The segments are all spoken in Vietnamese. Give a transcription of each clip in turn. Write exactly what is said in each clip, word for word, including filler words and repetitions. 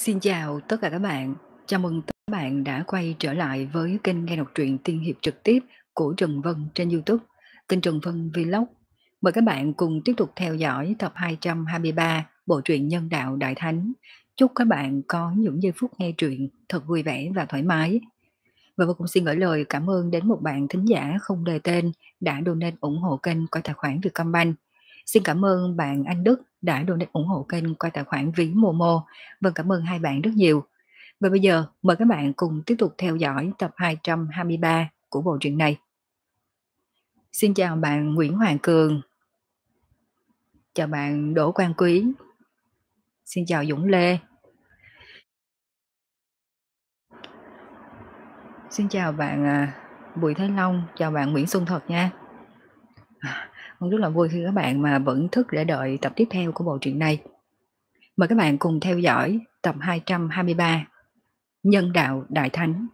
Xin chào tất cả các bạn. Chào mừng tất cả các bạn đã quay trở lại với kênh nghe đọc truyện tiên hiệp trực tiếp của Trần Vân trên YouTube, kênh Trần Vân Vlog. Mời các bạn cùng tiếp tục theo dõi tập hai trăm hai mươi ba bộ truyện Nhân đạo Đại Thánh. Chúc các bạn có những giây phút nghe truyện thật vui vẻ và thoải mái. Và vô cùng xin gửi lời cảm ơn đến một bạn thính giả không đề tên đã donate ủng hộ kênh qua tài khoản Vietcombank. Xin cảm ơn bạn Anh Đức đã donate ủng hộ kênh qua tài khoản ví Momo. Vâng, cảm ơn hai bạn rất nhiều. Và bây giờ mời các bạn cùng tiếp tục theo dõi tập hai trăm hai mươi ba của bộ truyện này. Xin chào bạn Nguyễn Hoàng Cường. Chào bạn Đỗ Quang Quý. Xin chào Dũng Lê. Xin chào bạn à, Bùi Thế Long. Chào bạn Nguyễn Xuân Thật nha. À, con rất là vui khi các bạn mà vẫn thức để đợi tập tiếp theo của bộ truyện này. Mời các bạn cùng theo dõi tập hai trăm hai mươi ba Nhân đạo Đại Thánh.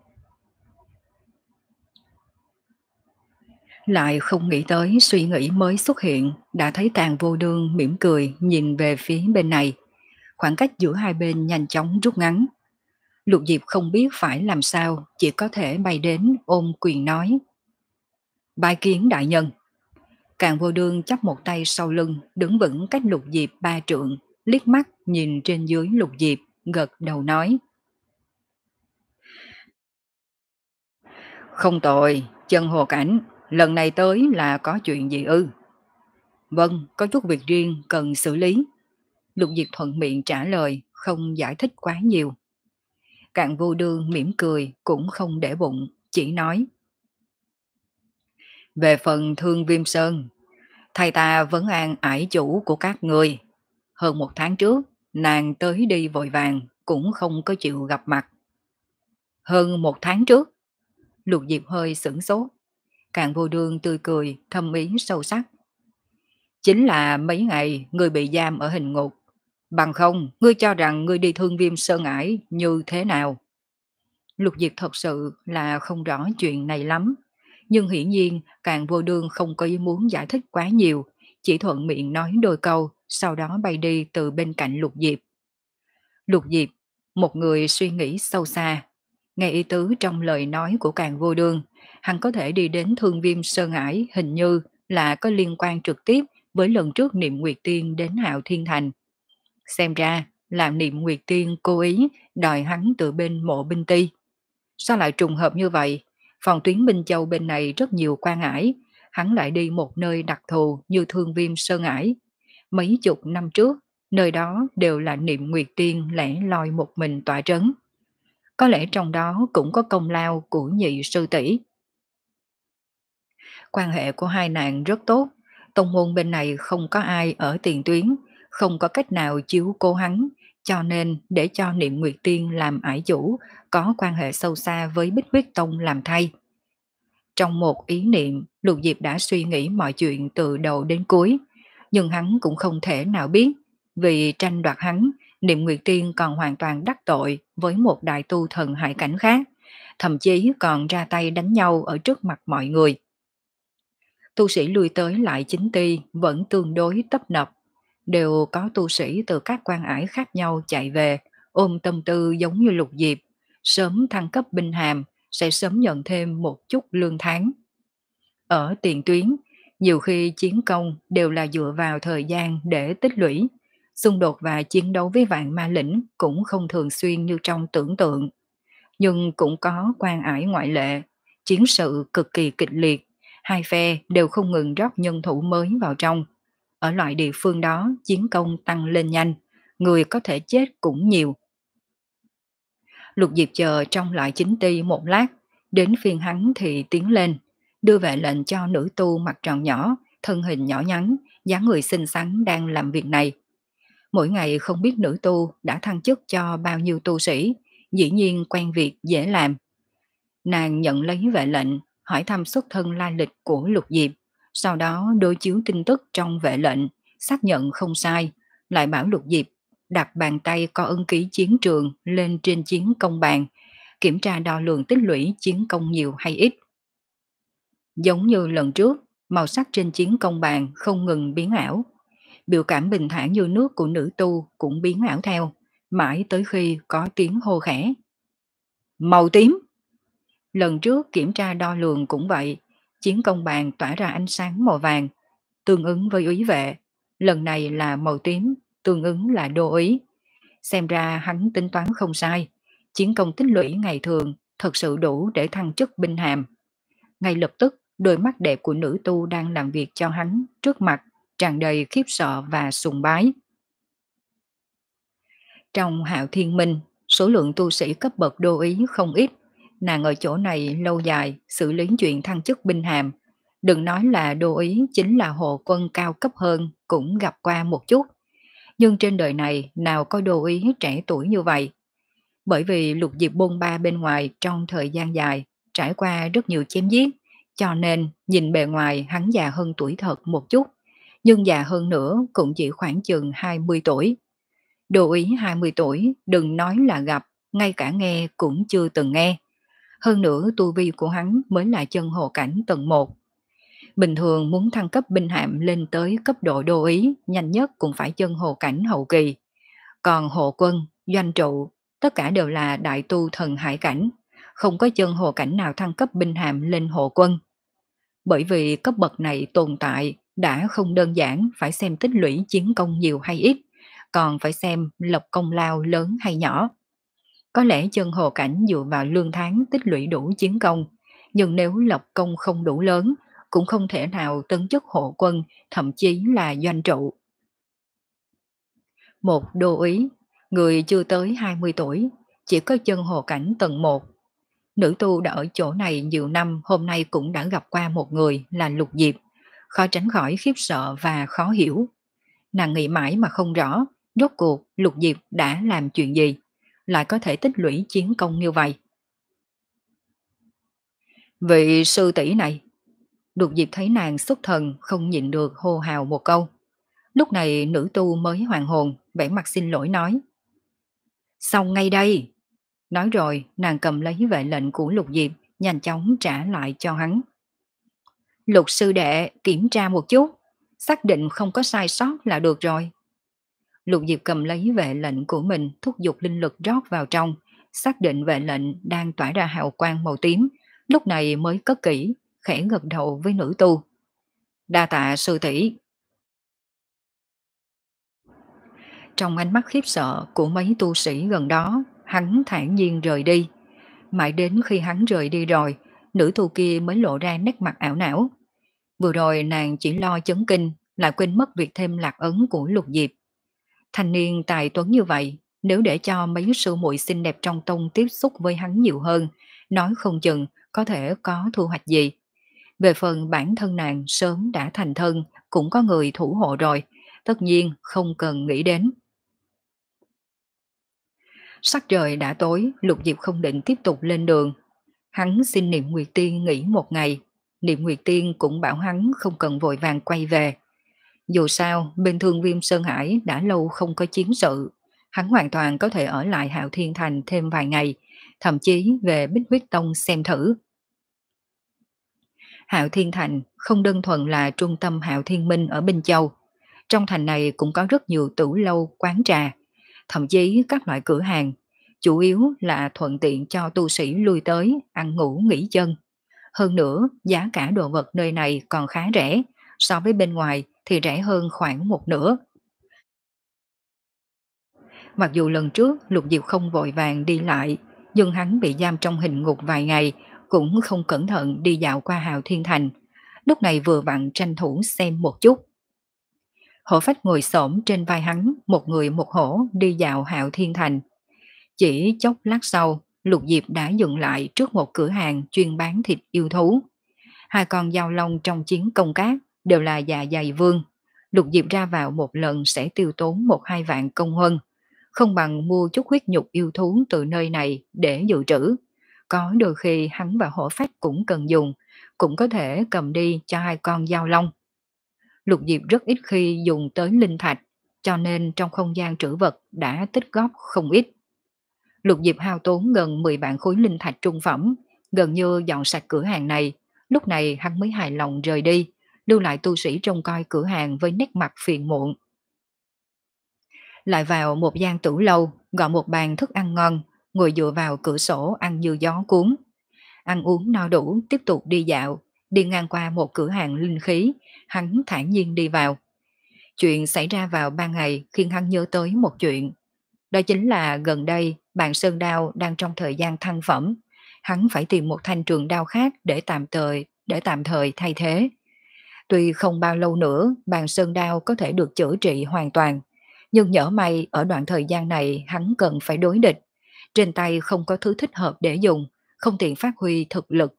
Lại không nghĩ tới suy nghĩ mới xuất hiện, đã thấy Tàn Vô Đương mỉm cười nhìn về phía bên này. Khoảng cách giữa hai bên nhanh chóng rút ngắn. Lục Diệp không biết phải làm sao, chỉ có thể bay đến ôm quyền nói. Bái kiến đại nhân. Càng Vô Đương chắp một tay sau lưng, đứng vững cách Lục Diệp ba trượng, liếc mắt nhìn trên dưới Lục Diệp, gật đầu nói. Không tội, chân hồ cảnh, lần này tới là có chuyện gì ư? Vâng, có chút việc riêng cần xử lý. Lục Diệp thuận miệng trả lời, không giải thích quá nhiều. Cạn Vô Đương mỉm cười, cũng không để bụng, chỉ nói. Về phần Thương Viêm Sơn, thầy ta vẫn an ải chủ của các người. Hơn một tháng trước, nàng tới đi vội vàng, cũng không có chịu gặp mặt. Hơn một tháng trước, Lục Diệp hơi sửng sốt. Cạn Vô Đương tươi cười, thâm ý sâu sắc. Chính là mấy ngày ngươi bị giam ở hình ngục. Bằng không, ngươi cho rằng ngươi đi Thương Viêm Sơn ải như thế nào? Lục Diệp thật sự là không rõ chuyện này lắm. Nhưng hiển nhiên Càn Vô Đương không có ý muốn giải thích quá nhiều, chỉ thuận miệng nói đôi câu, sau đó bay đi từ bên cạnh Lục Diệp. Lục Diệp, một người suy nghĩ sâu xa, nghe ý tứ trong lời nói của Càn Vô Đương, hắn có thể đi đến Thương Viêm Sơn ải hình như là có liên quan trực tiếp với lần trước Niệm Nguyệt Tiên đến Hạo Thiên Thành. Xem ra là Niệm Nguyệt Tiên cố ý đòi hắn từ bên Mộ Binh Ti. Sao lại trùng hợp như vậy? Phòng tuyến Minh Châu bên này rất nhiều quan ải, hắn lại đi một nơi đặc thù như Thương Viêm Sơn ải. Mấy chục năm trước, nơi đó đều là Niệm Nguyệt Tiên lẻ loi một mình tỏa trấn. Có lẽ trong đó cũng có công lao của nhị sư tỷ. Quan hệ của hai nàng rất tốt, tông môn bên này không có ai ở tiền tuyến, không có cách nào chiếu cố hắn, cho nên để cho Niệm Nguyệt Tiên làm ải chủ, có quan hệ sâu xa với Bích Huyết Tông làm thay. Trong một ý niệm, Lục Diệp đã suy nghĩ mọi chuyện từ đầu đến cuối, nhưng hắn cũng không thể nào biết, vì tranh đoạt hắn, Niệm Nguyệt Tiên còn hoàn toàn đắc tội với một đại tu thần hải cảnh khác, thậm chí còn ra tay đánh nhau ở trước mặt mọi người. Tu sĩ lui tới lại chính ti vẫn tương đối tấp nập, đều có tu sĩ từ các quan ải khác nhau chạy về, ôm tâm tư giống như Lục Diệp, sớm thăng cấp binh hàm, sẽ sớm nhận thêm một chút lương tháng. Ở tiền tuyến, nhiều khi chiến công đều là dựa vào thời gian để tích lũy, xung đột và chiến đấu với vạn ma lĩnh cũng không thường xuyên như trong tưởng tượng. Nhưng cũng có quan ải ngoại lệ, chiến sự cực kỳ kịch liệt, hai phe đều không ngừng rót nhân thủ mới vào trong. Ở loại địa phương đó chiến công tăng lên nhanh, người có thể chết cũng nhiều. Lục Diệp chờ trong lại chính ti một lát, đến phiên hắn thì tiến lên, đưa vệ lệnh cho nữ tu mặt tròn nhỏ, thân hình nhỏ nhắn, dáng người xinh xắn đang làm việc này. Mỗi ngày không biết nữ tu đã thăng chức cho bao nhiêu tu sĩ, dĩ nhiên quen việc dễ làm. Nàng nhận lấy vệ lệnh, hỏi thăm xuất thân lai lịch của Lục Diệp, sau đó đối chiếu tin tức trong vệ lệnh, xác nhận không sai, lại bảo Lục Diệp đặt bàn tay có ấn ký chiến trường lên trên chiến công bàn, kiểm tra đo lường tích lũy chiến công nhiều hay ít. Giống như lần trước, màu sắc trên chiến công bàn không ngừng biến ảo. Biểu cảm bình thản như nước của nữ tu cũng biến ảo theo, mãi tới khi có tiếng hô khẽ. Màu tím! Lần trước kiểm tra đo lường cũng vậy, chiến công bàn tỏa ra ánh sáng màu vàng, tương ứng với úy vệ. Lần này là màu tím, tương ứng là đô úy. Xem ra hắn tính toán không sai, chiến công tích lũy ngày thường thật sự đủ để thăng chức binh hàm. Ngay lập tức, đôi mắt đẹp của nữ tu đang làm việc cho hắn trước mặt tràn đầy khiếp sợ và sùng bái. Trong Hạo Thiên Minh, số lượng tu sĩ cấp bậc đô ý không ít, nàng ở chỗ này lâu dài xử lý chuyện thăng chức binh hàm. Đừng nói là đô ý, chính là hộ quân cao cấp hơn cũng gặp qua một chút. Nhưng trên đời này nào có đô ý trẻ tuổi như vậy. Bởi vì Lục Diệp bôn ba bên ngoài trong thời gian dài, trải qua rất nhiều chém giết, cho nên nhìn bề ngoài hắn già hơn tuổi thật một chút, nhưng già hơn nữa cũng chỉ khoảng chừng hai mươi tuổi. Đô úy hai mươi tuổi, đừng nói là gặp, ngay cả nghe cũng chưa từng nghe. Hơn nữa tu vi của hắn mới là chân hồ cảnh tầng một. Bình thường muốn thăng cấp binh hàm lên tới cấp độ đô úy, nhanh nhất cũng phải chân hồ cảnh hậu kỳ. Còn hộ quân, doanh trụ, tất cả đều là đại tu thần hải cảnh, không có chân hồ cảnh nào thăng cấp binh hàm lên hộ quân. Bởi vì cấp bậc này tồn tại đã không đơn giản phải xem tích lũy chiến công nhiều hay ít, còn phải xem lập công lao lớn hay nhỏ. Có lẽ chân hồ cảnh dựa vào lương tháng tích lũy đủ chiến công, nhưng nếu lập công không đủ lớn, cũng không thể nào tấn chức hộ quân, thậm chí là doanh trụ. Một đô úy, người chưa tới hai mươi tuổi, chỉ có chân hồ cảnh tầng một. Nữ tu đã ở chỗ này nhiều năm, hôm nay cũng đã gặp qua một người là Lục Diệp, khó tránh khỏi khiếp sợ và khó hiểu. Nàng nghĩ mãi mà không rõ, rốt cuộc Lục Diệp đã làm chuyện gì, lại có thể tích lũy chiến công như vậy. Vị sư tỷ này, Lục Diệp thấy nàng xuất thần không nhịn được hô hào một câu. Lúc này nữ tu mới hoàn hồn, vẻ mặt xin lỗi nói. Xong ngay đây. Nói rồi, nàng cầm lấy vệ lệnh của Lục Diệp, nhanh chóng trả lại cho hắn. Lục sư đệ, kiểm tra một chút, xác định không có sai sót là được rồi. Lục Diệp cầm lấy vệ lệnh của mình, thúc giục linh lực rót vào trong, xác định vệ lệnh đang tỏa ra hào quang màu tím, lúc này mới cất kỹ, khẽ gật đầu với nữ tu. Đa tạ sư tỷ. Trong ánh mắt khiếp sợ của mấy tu sĩ gần đó, hắn thản nhiên rời đi. Mãi đến khi hắn rời đi rồi, nữ tu kia mới lộ ra nét mặt ảo não. Vừa rồi nàng chỉ lo chấn kinh, lại quên mất việc thêm lạc ấn của Lục Diệp. Thanh niên tài tuấn như vậy, nếu để cho mấy sư muội xinh đẹp trong tông tiếp xúc với hắn nhiều hơn, nói không chừng có thể có thu hoạch gì. Về phần bản thân nàng sớm đã thành thân, cũng có người thủ hộ rồi, tất nhiên không cần nghĩ đến. Sắc trời đã tối, Lục Diệp không định tiếp tục lên đường. Hắn xin Niệm Nguyệt Tiên nghỉ một ngày. Niệm Nguyệt Tiên cũng bảo hắn không cần vội vàng quay về. Dù sao, bên Thương Viêm Sơn Hải đã lâu không có chiến sự. Hắn hoàn toàn có thể ở lại Hạo Thiên Thành thêm vài ngày, thậm chí về Bích Huyết Tông xem thử. Hạo Thiên Thành không đơn thuần là trung tâm Hạo Thiên Minh ở Bình Châu. Trong thành này cũng có rất nhiều tửu lâu, quán trà, thậm chí các loại cửa hàng, chủ yếu là thuận tiện cho tu sĩ lui tới, ăn ngủ nghỉ chân. Hơn nữa, giá cả đồ vật nơi này còn khá rẻ, so với bên ngoài thì rẻ hơn khoảng một nửa. Mặc dù lần trước Lục Diệp không vội vàng đi lại, nhưng hắn bị giam trong hình ngục vài ngày, cũng không cẩn thận đi dạo qua Hạo Thiên Thành. Lúc này vừa vặn tranh thủ xem một chút. Hổ Phách ngồi xổm trên vai hắn, một người một hổ đi dạo Hạo Thiên Thành. Chỉ chốc lát sau, Lục Diệp đã dừng lại trước một cửa hàng chuyên bán thịt yêu thú. Hai con dao long trong chiến công cát đều là dạ dày vương. Lục Diệp ra vào một lần sẽ tiêu tốn một hai vạn công huân, không bằng mua chút huyết nhục yêu thú từ nơi này để dự trữ. Có đôi khi hắn và Hổ Phách cũng cần dùng, cũng có thể cầm đi cho hai con dao long. Lục Diệp rất ít khi dùng tới linh thạch, cho nên trong không gian trữ vật đã tích góp không ít. Lục Diệp hao tốn gần mười vạn khối linh thạch trung phẩm, gần như dọn sạch cửa hàng này, lúc này hắn mới hài lòng rời đi, lưu lại tu sĩ trông coi cửa hàng với nét mặt phiền muộn. lại vào một gian tủ lâu, gọi một bàn thức ăn ngon, ngồi dựa vào cửa sổ ăn như gió cuốn. Ăn uống no đủ, tiếp tục đi dạo, đi ngang qua một cửa hàng linh khí, hắn thản nhiên đi vào. Chuyện xảy ra vào ban ngày khiến hắn nhớ tới một chuyện. Đó chính là gần đây bạn Sơn Đao đang trong thời gian thăng phẩm. Hắn phải tìm một thanh trường đao khác để tạm thời, để tạm thời thay thế. Tuy không bao lâu nữa bàn Sơn Đao có thể được chữa trị hoàn toàn, nhưng nhỡ may ở đoạn thời gian này hắn cần phải đối địch. Trên tay không có thứ thích hợp để dùng, không tiện phát huy thực lực.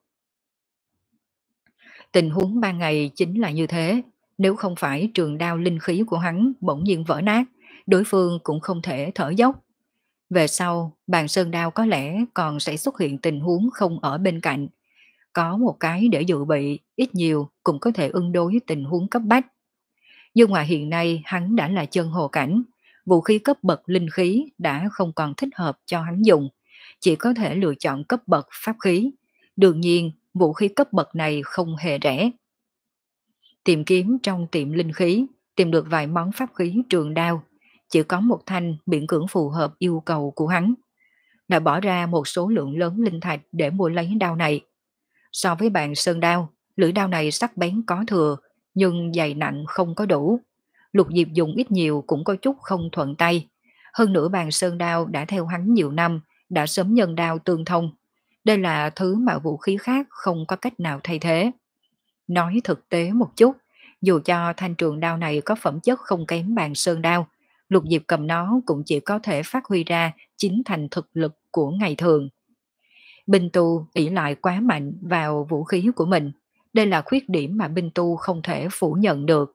Tình huống ban ngày chính là như thế, nếu không phải trường đao linh khí của hắn bỗng nhiên vỡ nát, đối phương cũng không thể thở dốc. Về sau, bàn sơn đao có lẽ còn sẽ xuất hiện tình huống không ở bên cạnh. Có một cái để dự bị, ít nhiều cũng có thể ứng đối tình huống cấp bách. Nhưng mà hiện nay hắn đã là chân hồ cảnh, vũ khí cấp bậc linh khí đã không còn thích hợp cho hắn dùng, chỉ có thể lựa chọn cấp bậc pháp khí. Đương nhiên, vũ khí cấp bậc này không hề rẻ. Tìm kiếm trong tiệm linh khí, tìm được vài món pháp khí trường đao, chỉ có một thanh miễn cưỡng phù hợp yêu cầu của hắn. Đã bỏ ra một số lượng lớn linh thạch để mua lấy đao này. So với bàn sơn đao, lưỡi đao này sắc bén có thừa, nhưng dày nặng không có đủ. Lục Diệp dùng ít nhiều cũng có chút không thuận tay. Hơn nữa bàn sơn đao đã theo hắn nhiều năm, đã sớm nhân đao tương thông. Đây là thứ mà vũ khí khác không có cách nào thay thế. Nói thực tế một chút, dù cho thanh trường đao này có phẩm chất không kém bàn sơn đao, Lục Diệp cầm nó cũng chỉ có thể phát huy ra chính thành thực lực của ngày thường. Binh tu ỷ lại quá mạnh vào vũ khí của mình, đây là khuyết điểm mà binh tu không thể phủ nhận được.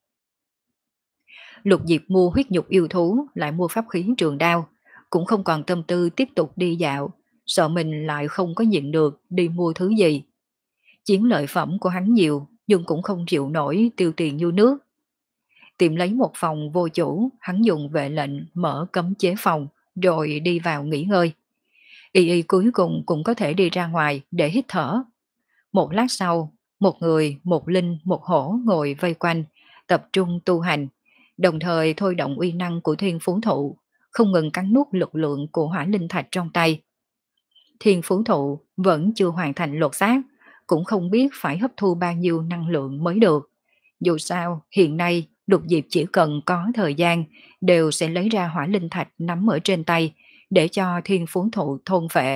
Lục Diệp mua huyết nhục yêu thú, lại mua pháp khí trường đao, cũng không còn tâm tư tiếp tục đi dạo, sợ mình lại không có nhịn được đi mua thứ gì. Chiến lợi phẩm của hắn nhiều, nhưng cũng không chịu nổi tiêu tiền như nước. Tìm lấy một phòng vô chủ, hắn dùng vệ lệnh mở cấm chế phòng, rồi đi vào nghỉ ngơi. Y y cuối cùng cũng có thể đi ra ngoài để hít thở. Một lát sau, một người, một linh, một hổ ngồi vây quanh, tập trung tu hành, đồng thời thôi động uy năng của thiên phú thụ, không ngừng cắn nuốt lực lượng của hỏa linh thạch trong tay. Thiên phú thụ vẫn chưa hoàn thành lột xác, cũng không biết phải hấp thu bao nhiêu năng lượng mới được. Dù sao, hiện nay Lục Diệp chỉ cần có thời gian, đều sẽ lấy ra hỏa linh thạch nắm ở trên tay, để cho thiên phú thụ thôn phệ.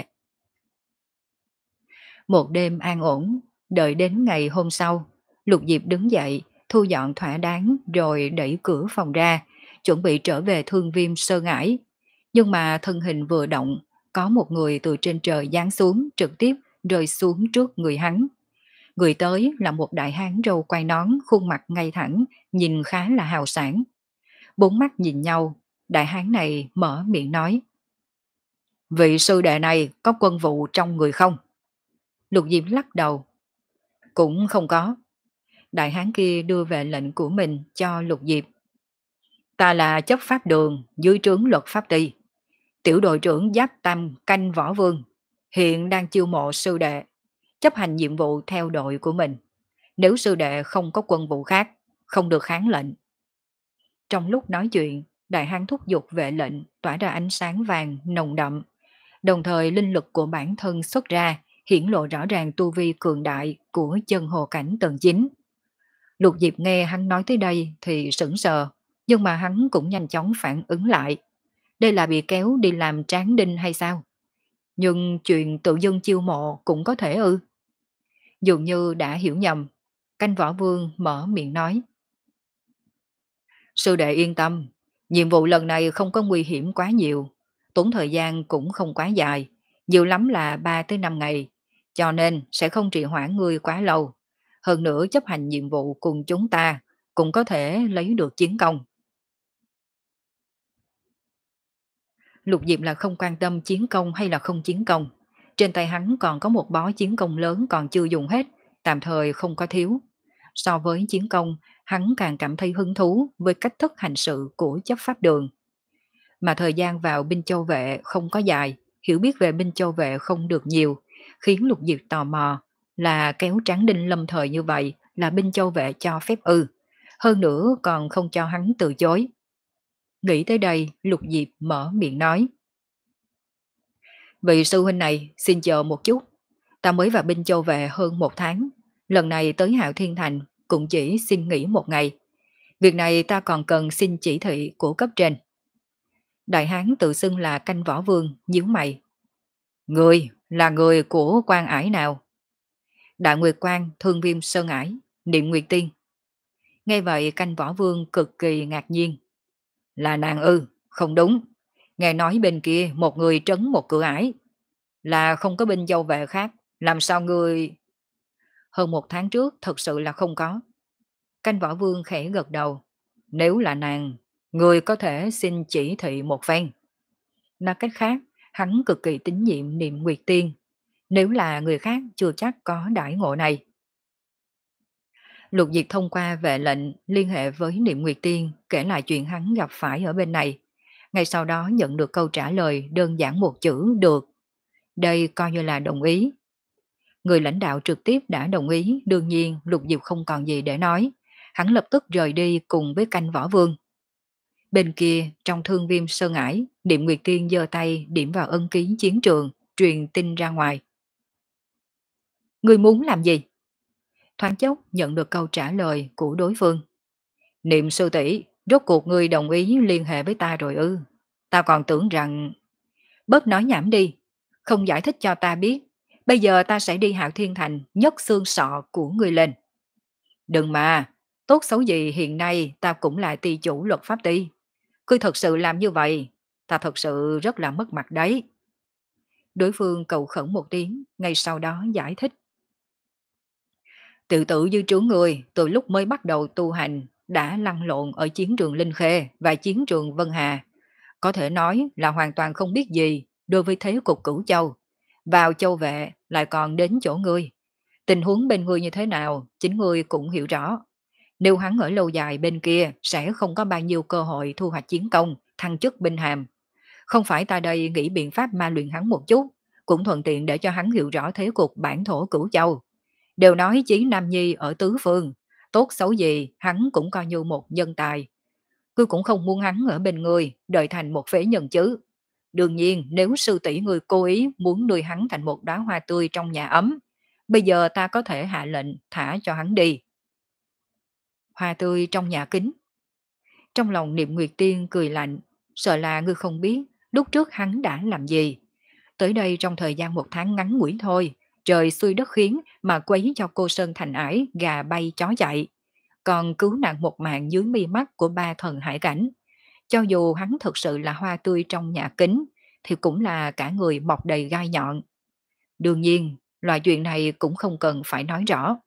Một đêm an ổn, đợi đến ngày hôm sau, Lục Diệp đứng dậy, thu dọn thỏa đáng rồi đẩy cửa phòng ra, chuẩn bị trở về Thương Viêm Sơn Ải. Nhưng mà thân hình vừa động, có một người từ trên trời giáng xuống trực tiếp rơi xuống trước người hắn. Người tới là một đại hán râu quai nón, khuôn mặt ngay thẳng, nhìn khá là hào sảng. Bốn mắt nhìn nhau, đại hán này mở miệng nói: "Vị sư đệ này có quân vụ trong người không?" Lục Diệp lắc đầu: "Cũng không có." Đại hán kia đưa về lệnh của mình cho Lục Diệp: "Ta là chấp pháp đường dưới trướng luật pháp ty, tiểu đội trưởng Giáp Tam canh võ vương, hiện đang chiêu mộ sư đệ, chấp hành nhiệm vụ theo đội của mình. Nếu sư đệ không có quân vụ khác, không được kháng lệnh." Trong lúc nói chuyện, đại hán thúc giục vệ lệnh tỏa ra ánh sáng vàng nồng đậm, đồng thời linh lực của bản thân xuất ra, hiển lộ rõ ràng tu vi cường đại của chân hồ cảnh tầng chín. Lục Diệp nghe hắn nói tới đây thì sững sờ, nhưng mà hắn cũng nhanh chóng phản ứng lại. Đây là bị kéo đi làm tráng đinh hay sao? Nhưng chuyện tự dưng chiêu mộ cũng có thể ư? Dường như đã hiểu nhầm, canh võ vương mở miệng nói: "Sư đệ yên tâm, nhiệm vụ lần này không có nguy hiểm quá nhiều, tốn thời gian cũng không quá dài, nhiều lắm là ba tới năm ngày, cho nên sẽ không trì hoãn ngươi quá lâu. Hơn nữa chấp hành nhiệm vụ cùng chúng ta, cũng có thể lấy được chiến công." Lục Diệp là không quan tâm chiến công hay là không chiến công. Trên tay hắn còn có một bó chiến công lớn còn chưa dùng hết, tạm thời không có thiếu. So với chiến công, hắn càng cảm thấy hứng thú với cách thức hành sự của chấp pháp đường. Mà thời gian vào binh châu vệ không có dài, hiểu biết về binh châu vệ không được nhiều, khiến Lục Diệp tò mò là kéo tráng đinh lâm thời như vậy là binh châu vệ cho phép ư. Hơn nữa còn không cho hắn từ chối. Nghĩ tới đây, Lục Diệp mở miệng nói. Vị sư huynh này, xin chờ một chút. Ta mới vào binh châu về hơn một tháng. Lần này tới Hạo Thiên Thành cũng chỉ xin nghỉ một ngày. Việc này ta còn cần xin chỉ thị của cấp trên. Đại hán tự xưng là Canh Võ Vương, nhíu mày. Người là người của quan ải nào? Đại Nguyệt Quan, Thương Viêm Sơn Ải, Niệm Nguyệt Tiên. Nghe vậy Canh Võ Vương cực kỳ ngạc nhiên. Là nàng ư? Không đúng. Nghe nói bên kia một người trấn một cửa ải. Là không có binh dâu vệ khác. Làm sao người... Hơn một tháng trước thật sự là không có. Canh Võ Vương khẽ gật đầu. Nếu là nàng, người có thể xin chỉ thị một phen. Nói cách khác, hắn cực kỳ tín nhiệm Niệm Nguyệt Tiên. Nếu là người khác chưa chắc có đãi ngộ này. Lục Diệp thông qua vệ lệnh liên hệ với Niệm Nguyệt Tiên kể lại chuyện hắn gặp phải ở bên này. Ngay sau đó nhận được câu trả lời đơn giản một chữ được. Đây coi như là đồng ý. Người lãnh đạo trực tiếp đã đồng ý, đương nhiên Lục Diệp không còn gì để nói. Hắn lập tức rời đi cùng với Canh Võ Vương. Bên kia, trong Thương Viêm Sơn Ải, Niệm Nguyệt Tiên giơ tay điểm vào ân ký chiến trường, truyền tin ra ngoài. Ngươi muốn làm gì? Thoáng chốc nhận được câu trả lời của đối phương. Niệm sư tỷ, rốt cuộc ngươi đồng ý liên hệ với ta rồi ư? Ta còn tưởng rằng... Bớt nói nhảm đi, không giải thích cho ta biết. Bây giờ ta sẽ đi Hạo Thiên Thành nhấc xương sọ của ngươi lên. Đừng mà, tốt xấu gì hiện nay ta cũng là ty chủ luật pháp ty. Ngươi thật sự làm như vậy, ta thật sự rất là mất mặt đấy. Đối phương cầu khẩn một tiếng, ngay sau đó giải thích. Tự tử dư trướng người từ lúc mới bắt đầu tu hành đã lăn lộn ở chiến trường Linh Khê và chiến trường Vân Hà. Có thể nói là hoàn toàn không biết gì đối với thế cục Cửu Châu. Vào châu vệ lại còn đến chỗ ngươi. Tình huống bên ngươi như thế nào, chính ngươi cũng hiểu rõ. Nếu hắn ở lâu dài bên kia sẽ không có bao nhiêu cơ hội thu hoạch chiến công, thăng chức binh hàm. Không phải ta đây nghĩ biện pháp ma luyện hắn một chút, cũng thuận tiện để cho hắn hiểu rõ thế cục bản thổ Cửu Châu. Đều nói Chí Nam Nhi ở tứ phương, tốt xấu gì hắn cũng coi như một nhân tài. Ngươi cũng không muốn hắn ở bên ngươi, đợi thành một phế nhân chứ. Đương nhiên nếu sư tỷ ngươi cố ý muốn nuôi hắn thành một đóa hoa tươi trong nhà ấm, bây giờ ta có thể hạ lệnh thả cho hắn đi. Hoa tươi trong nhà kính. Trong lòng Niệm Nguyệt Tiên cười lạnh, sợ là ngươi không biết lúc trước hắn đã làm gì. Tới đây trong thời gian một tháng ngắn ngủi thôi, trời xuôi đất khiến mà quấy cho cô Sơn thành ải, gà bay chó chạy. Còn cứu nạn một mạng dưới mi mắt của ba thần hải cảnh. Cho dù hắn thực sự là hoa tươi trong nhà kính, thì cũng là cả người mọc đầy gai nhọn. Đương nhiên, loại chuyện này cũng không cần phải nói rõ.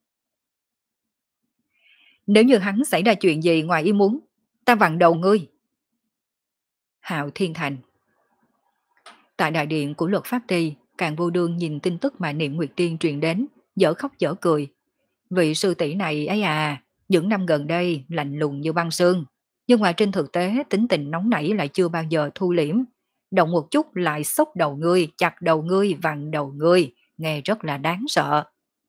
Nếu như hắn xảy ra chuyện gì ngoài ý muốn, ta vặn đầu ngươi. Hạo Thiên Thành. Tại đại điện của luật pháp ty, Càn Vô Đương nhìn tin tức mà Niệm Nguyệt Tiên truyền đến, dở khóc dở cười. Vị sư tỷ này ấy à, những năm gần đây lạnh lùng như băng sương, nhưng mà trên thực tế tính tình nóng nảy lại chưa bao giờ thu liễm. Động một chút lại xốc đầu ngươi, chặt đầu ngươi, vặn đầu ngươi, nghe rất là đáng sợ.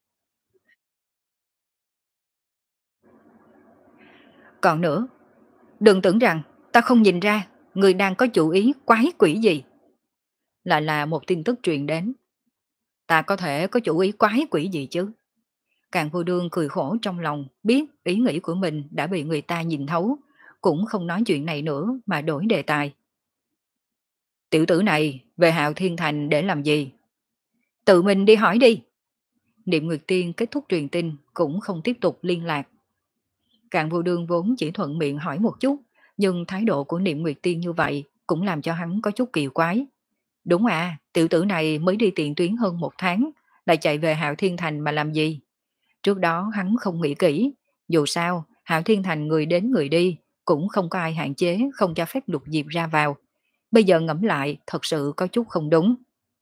Còn nữa, đừng tưởng rằng ta không nhìn ra người đang có chủ ý quái quỷ gì. Lại là một tin tức truyền đến. Ta có thể có chủ ý quái quỷ gì chứ? Càng Vô Đương cười khổ trong lòng, biết ý nghĩ của mình đã bị người ta nhìn thấu, cũng không nói chuyện này nữa mà đổi đề tài. Tiểu tử này về Hạo Thiên Thành để làm gì? Tự mình đi hỏi đi. Niệm Nguyệt Tiên kết thúc truyền tin cũng không tiếp tục liên lạc. Càng Vô Đương vốn chỉ thuận miệng hỏi một chút, nhưng thái độ của Niệm Nguyệt Tiên như vậy cũng làm cho hắn có chút kỳ quái. Đúng à, tiểu tử này mới đi tiền tuyến hơn một tháng, lại chạy về Hạo Thiên Thành mà làm gì? Trước đó hắn không nghĩ kỹ, dù sao Hạo Thiên Thành người đến người đi, cũng không có ai hạn chế không cho phép Lục Diệp ra vào. Bây giờ ngẫm lại thật sự có chút không đúng.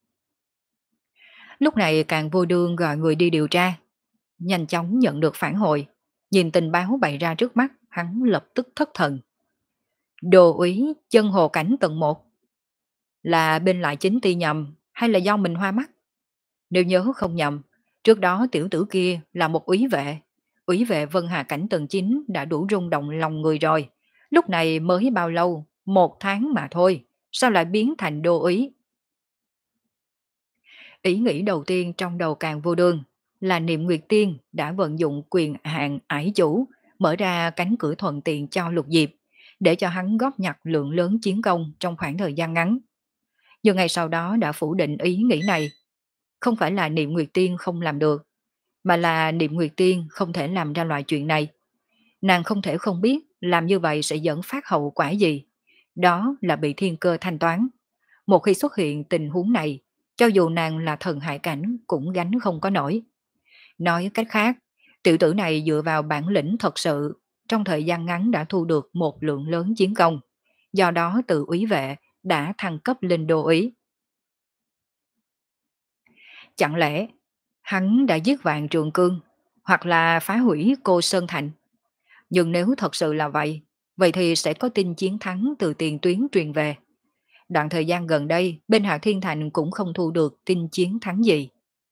Lúc này Càng Vô Đương gọi người đi điều tra, nhanh chóng nhận được phản hồi, nhìn tình báo bày ra trước mắt, hắn lập tức thất thần. Đồ úy chân hồ cảnh tầng một, là bên lại chính ti nhầm hay là do mình hoa mắt? Nếu nhớ không nhầm, trước đó tiểu tử kia là một úy vệ. Úy vệ Vân Hà cảnh tầng chín đã đủ rung động lòng người rồi. Lúc này mới bao lâu Một tháng mà thôi, sao lại biến thành đô úy? Ý nghĩ đầu tiên trong đầu Càng Vô Đương là Niệm Nguyệt Tiên đã vận dụng quyền hạn ải chủ, mở ra cánh cửa thuận tiện cho Lục Diệp, để cho hắn góp nhặt lượng lớn chiến công trong khoảng thời gian ngắn. Nhưng ngay sau đó đã phủ định ý nghĩ này. Không phải là Niệm Nguyệt Tiên không làm được, mà là Niệm Nguyệt Tiên không thể làm ra loại chuyện này. Nàng không thể không biết làm như vậy sẽ dẫn phát hậu quả gì. Đó là bị thiên cơ thanh toán. Một khi xuất hiện tình huống này, cho dù nàng là thần hải cảnh cũng gánh không có nổi. Nói cách khác, tiểu tử này dựa vào bản lĩnh thật sự, trong thời gian ngắn đã thu được một lượng lớn chiến công. Do đó tự úy vệ đã thăng cấp lên đô úy. Chẳng lẽ hắn đã giết Vạn Trường Cương, hoặc là phá hủy Cô Sơn Thành? Nhưng nếu thật sự là vậy, vậy thì sẽ có tin chiến thắng từ tiền tuyến truyền về. Đoạn thời gian gần đây, bên Hạ Thiên Thành cũng không thu được tin chiến thắng gì.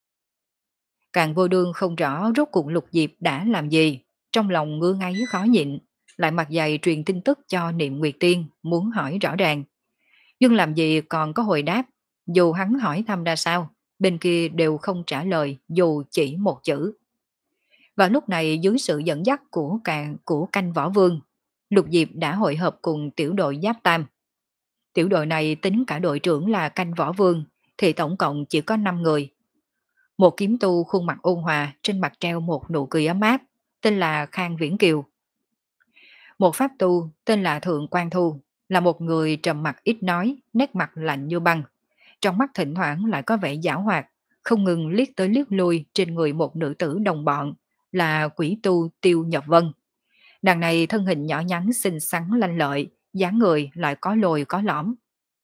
Càng Vô Đương không rõ rốt cuộc Lục Diệp đã làm gì, trong lòng ngứa ngáy khó nhịn, lại mặt dày truyền tin tức cho Niệm Nguyệt Tiên, muốn hỏi rõ ràng. Nhưng làm gì còn có hồi đáp, dù hắn hỏi thăm ra sao, bên kia đều không trả lời dù chỉ một chữ. Vào lúc này dưới sự dẫn dắt của càng của canh võ vương, Lục Diệp đã hội hợp cùng tiểu đội Giáp Tam. Tiểu đội này tính cả đội trưởng là canh võ vương, thì tổng cộng chỉ có năm người. Một kiếm tu khuôn mặt ôn hòa, trên mặt treo một nụ cười ấm áp, tên là Khang Viễn Kiều. Một pháp tu tên là Thượng Quan Thu, là một người trầm mặc ít nói, nét mặt lạnh như băng. Trong mắt thỉnh thoảng lại có vẻ giảo hoạt, không ngừng liếc tới liếc lui trên người một nữ tử đồng bọn, là quỷ tu Tiêu Nhập Vân. Đằng này thân hình nhỏ nhắn xinh xắn lanh lợi, dáng người lại có lồi có lõm.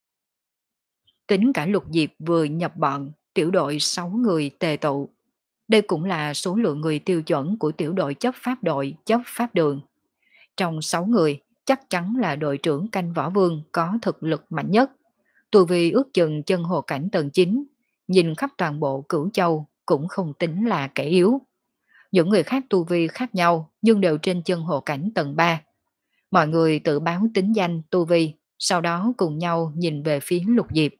Tính cả Lục Diệp vừa nhập bọn, tiểu đội sáu người tề tụ. Đây cũng là số lượng người tiêu chuẩn của tiểu đội chấp pháp đội, chấp pháp đường. Trong sáu người, chắc chắn là đội trưởng canh võ vương có thực lực mạnh nhất. Tu vi ước chừng chân hồ cảnh tầng chín, nhìn khắp toàn bộ Cửu Châu cũng không tính là kẻ yếu. Những người khác tu vi khác nhau nhưng đều trên chân hồ cảnh tầng ba. Mọi người tự báo tính danh tu vi, sau đó cùng nhau nhìn về phía Lục Diệp.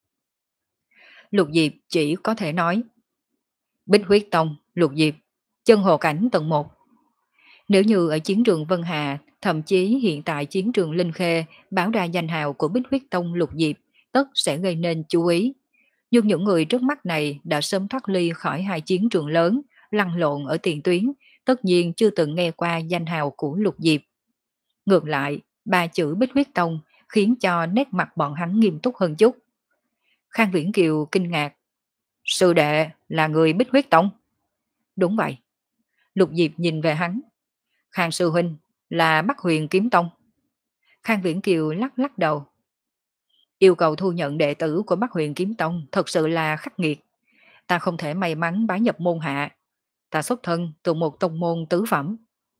Lục Diệp chỉ có thể nói: Bích Huyết Tông, Lục Diệp, chân hồ cảnh tầng một. Nếu như ở chiến trường Vân Hà, thậm chí hiện tại chiến trường Linh Khê báo ra danh hào của Bích Huyết Tông Lục Diệp, tất sẽ gây nên chú ý. Nhưng những người trước mắt này đã sớm thoát ly khỏi hai chiến trường lớn, lăn lộn ở tiền tuyến, tất nhiên chưa từng nghe qua danh hào của Lục Diệp. Ngược lại, ba chữ Bích Huyết Tông khiến cho nét mặt bọn hắn nghiêm túc hơn chút. Khang Viễn Kiều kinh ngạc: Sư đệ là người Bích Huyết Tông? Đúng vậy. Lục Diệp nhìn về hắn: Khang sư huynh là Bắc Huyền Kiếm Tông. Khang Viễn Kiều lắc lắc đầu: Yêu cầu thu nhận đệ tử của Bắc Huyền Kiếm Tông thật sự là khắc nghiệt. Ta không thể may mắn bái nhập môn hạ. Ta xuất thân từ một tông môn tứ phẩm.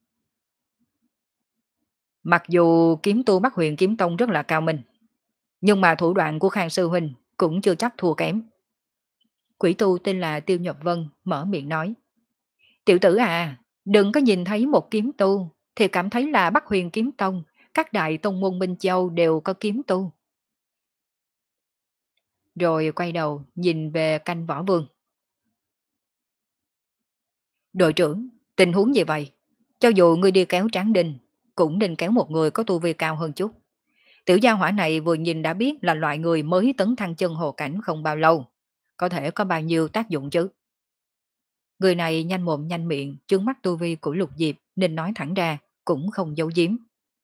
Mặc dù kiếm tu Bắc Huyền Kiếm Tông rất là cao minh, nhưng mà thủ đoạn của Khang sư huynh cũng chưa chắc thua kém. Quỷ tu tên là Tiêu Nhập Vân mở miệng nói: Tiểu tử à, đừng có nhìn thấy một kiếm tu thì cảm thấy là Bắc Huyền Kiếm Tông, các đại tông môn Minh Châu đều có kiếm tu. Rồi quay đầu nhìn về canh võ vương: Đội trưởng, tình huống gì vậy? Cho dù ngươi đi kéo Tráng Đinh, cũng nên kéo một người có tu vi cao hơn chút. Tiểu gia hỏa này vừa nhìn đã biết là loại người mới tấn thăng chân hồ cảnh không bao lâu. Có thể có bao nhiêu tác dụng chứ? Người này nhanh mồm nhanh miệng, chướng mắt tu vi của Lục Diệp nên nói thẳng ra, cũng không giấu giếm.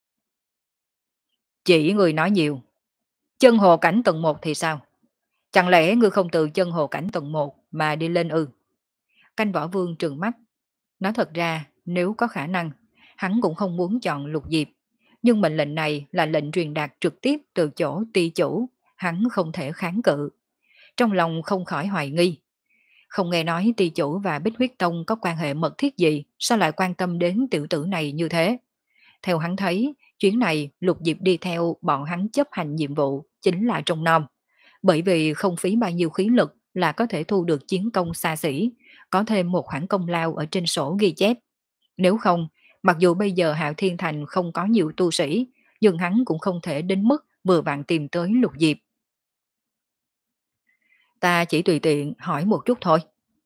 Chỉ người nói nhiều. Chân hồ cảnh tầng một thì sao? Chẳng lẽ ngươi không từ chân hồ cảnh tầng một mà đi lên ư? Canh võ vương trừng mắt. Nói thật ra, nếu có khả năng, hắn cũng không muốn chọn Lục Diệp. Nhưng mệnh lệnh này là lệnh truyền đạt trực tiếp từ chỗ ty chủ, hắn không thể kháng cự. Trong lòng không khỏi hoài nghi. Không nghe nói ty chủ và Bích Huyết Tông có quan hệ mật thiết gì, sao lại quan tâm đến tiểu tử này như thế? Theo hắn thấy, chuyến này Lục Diệp đi theo bọn hắn chấp hành nhiệm vụ chính là trong nom. Bởi vì không phí bao nhiêu khí lực là có thể thu được chiến công xa xỉ, có thêm một khoản công lao ở trên sổ ghi chép. Nếu không, mặc dù bây giờ Hạo Thiên Thành không có nhiều tu sĩ, nhưng hắn cũng không thể đến mức vừa vặn tìm tới Lục Diệp. Ta chỉ tùy tiện hỏi một chút thôi.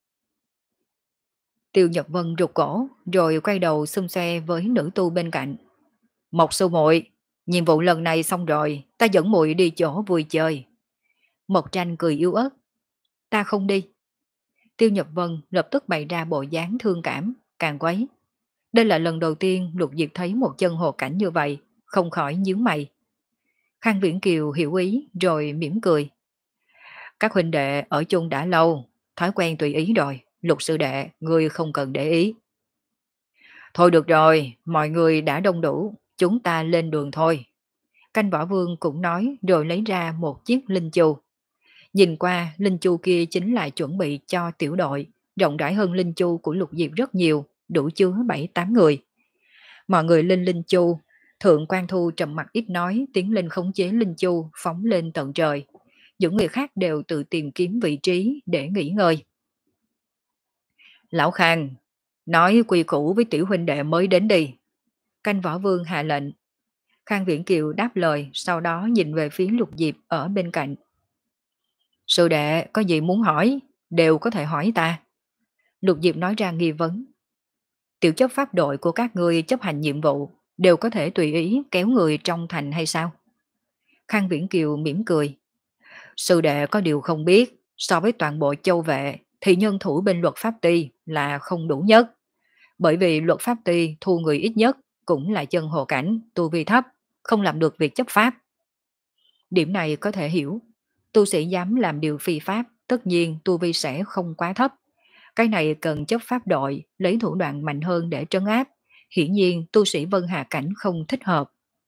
Tiêu Nhật Vân rụt cổ, rồi quay đầu xung xoe với nữ tu bên cạnh. Mộc sư muội, nhiệm vụ lần này xong rồi, ta dẫn muội đi chỗ vui chơi. Mộc Tranh cười yếu ớt. Ta không đi. Tiêu Nhật Vân lập tức bày ra bộ dáng thương cảm, càng quấy. Đây là lần đầu tiên Lục Diệp thấy một chân hồ cảnh như vậy, không khỏi nhíu mày. Khang Viễn Kiều hiểu ý rồi mỉm cười. Các huynh đệ ở chung đã lâu, thói quen tùy ý rồi, Lục sư đệ, ngươi không cần để ý. Thôi được rồi, mọi người đã đông đủ, chúng ta lên đường thôi. Canh Võ Vương cũng nói rồi lấy ra một chiếc linh chu. Nhìn qua, linh chu kia chính là chuẩn bị cho tiểu đội, rộng rãi hơn linh chu của Lục Diệp rất nhiều, đủ chứa bảy tám người. Mọi người lên linh chu, Thượng Quan Thu trầm mặt ít nói, tiến lên khống chế linh chu, phóng lên tận trời. Những người khác đều tự tìm kiếm vị trí để nghỉ ngơi. Lão Khang, nói quy củ với tiểu huynh đệ mới đến đi. Canh Võ Vương hạ lệnh. Khang Viễn Kiều đáp lời, sau đó nhìn về phía Lục Diệp ở bên cạnh. Sư đệ có gì muốn hỏi, đều có thể hỏi ta. Lục Diệp nói ra nghi vấn. Tiểu chấp pháp đội của các ngươi chấp hành nhiệm vụ, đều có thể tùy ý kéo người trong thành hay sao? Khang Viễn Kiều mỉm cười. Sư đệ có điều không biết, so với toàn bộ châu vệ, thì nhân thủ bên luật pháp ty là không đủ nhất. Bởi vì luật pháp ty thu người ít nhất cũng là chân hồ cảnh, tu vi thấp, không làm được việc chấp pháp. Điểm này có thể hiểu. Tu sĩ dám làm điều phi pháp, tất nhiên tu vi sẽ không quá thấp. Cái này cần chấp pháp đội lấy thủ đoạn mạnh hơn để trấn áp. Hiển nhiên tu sĩ Vân Hà Cảnh không thích hợp.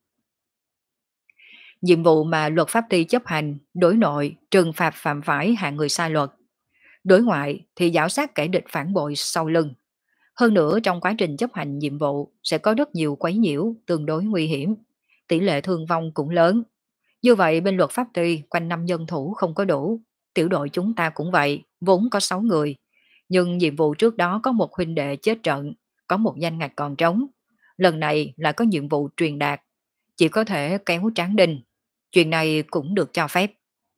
Nhiệm vụ mà luật pháp ty chấp hành, đối nội trừng phạt phạm phải hạng người sai luật. Đối ngoại thì giảo sát kẻ địch phản bội sau lưng. Hơn nữa trong quá trình chấp hành nhiệm vụ sẽ có rất nhiều quấy nhiễu tương đối nguy hiểm. Tỷ lệ thương vong cũng lớn. Như vậy bên luật pháp ty quanh năm nhân thủ không có đủ. Tiểu đội chúng ta cũng vậy, vốn có sáu người. Nhưng nhiệm vụ trước đó có một huynh đệ chết trận, có một danh ngạch còn trống. Lần này lại có nhiệm vụ truyền đạt. Chỉ có thể kéo tráng đinh. Chuyện này cũng được cho phép.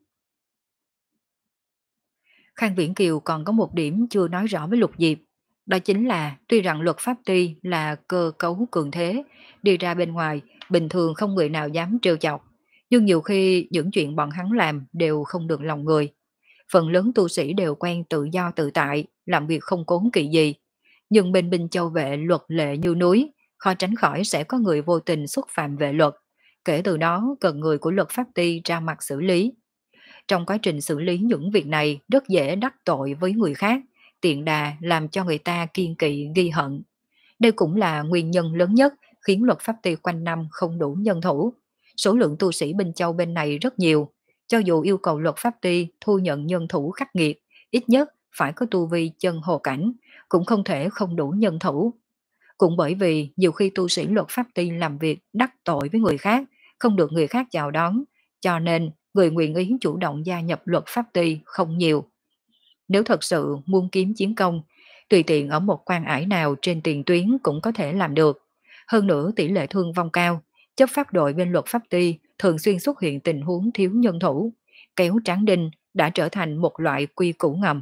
Khang Viễn Kiều còn có một điểm chưa nói rõ với Lục Diệp. Đó chính là tuy rằng luật pháp ty là cơ cấu cường thế, đi ra bên ngoài, bình thường không người nào dám trêu chọc. Nhưng nhiều khi những chuyện bọn hắn làm đều không được lòng người. Phần lớn tu sĩ đều quen tự do tự tại, làm việc không cố kỵ gì. Nhưng bên binh châu vệ luật lệ như núi, khó tránh khỏi sẽ có người vô tình xúc phạm vệ luật. Kể từ đó cần người của luật pháp ty ra mặt xử lý. Trong quá trình xử lý những việc này rất dễ đắc tội với người khác, tiện đà làm cho người ta kiên kỵ ghi hận. Đây cũng là nguyên nhân lớn nhất khiến luật pháp ty quanh năm không đủ nhân thủ. Số lượng tu sĩ Bình Châu bên này rất nhiều, cho dù yêu cầu luật pháp ty thu nhận nhân thủ khắc nghiệt, ít nhất phải có tu vi chân hồ cảnh, cũng không thể không đủ nhân thủ. Cũng bởi vì nhiều khi tu sĩ luật pháp ty làm việc đắc tội với người khác, không được người khác chào đón, cho nên người nguyện ý chủ động gia nhập luật pháp ty không nhiều. Nếu thật sự muốn kiếm chiến công, tùy tiện ở một quan ải nào trên tiền tuyến cũng có thể làm được. Hơn nữa tỷ lệ thương vong cao, chấp pháp đội bên luật pháp ty thường xuyên xuất hiện tình huống thiếu nhân thủ, kéo tráng đinh đã trở thành một loại quy củ ngầm.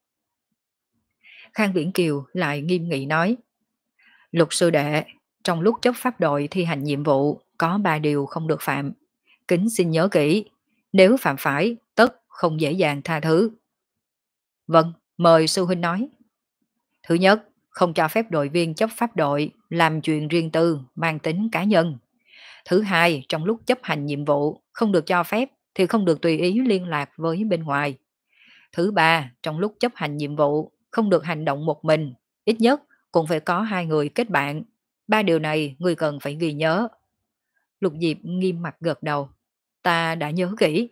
Khang Viễn Kiều lại nghiêm nghị nói, Lục sư đệ, trong lúc chấp pháp đội thi hành nhiệm vụ có ba điều không được phạm. Kính xin nhớ kỹ, nếu phạm phải tất không dễ dàng tha thứ. Vâng, mời sư huynh nói. Thứ nhất, không cho phép đội viên chấp pháp đội làm chuyện riêng tư, mang tính cá nhân. Thứ hai, trong lúc chấp hành nhiệm vụ, không được cho phép thì không được tùy ý liên lạc với bên ngoài. Thứ ba, trong lúc chấp hành nhiệm vụ, không được hành động một mình, ít nhất cũng phải có hai người kết bạn. Ba điều này người cần phải ghi nhớ. Lục Diệp nghiêm mặt gật đầu. Ta đã nhớ kỹ.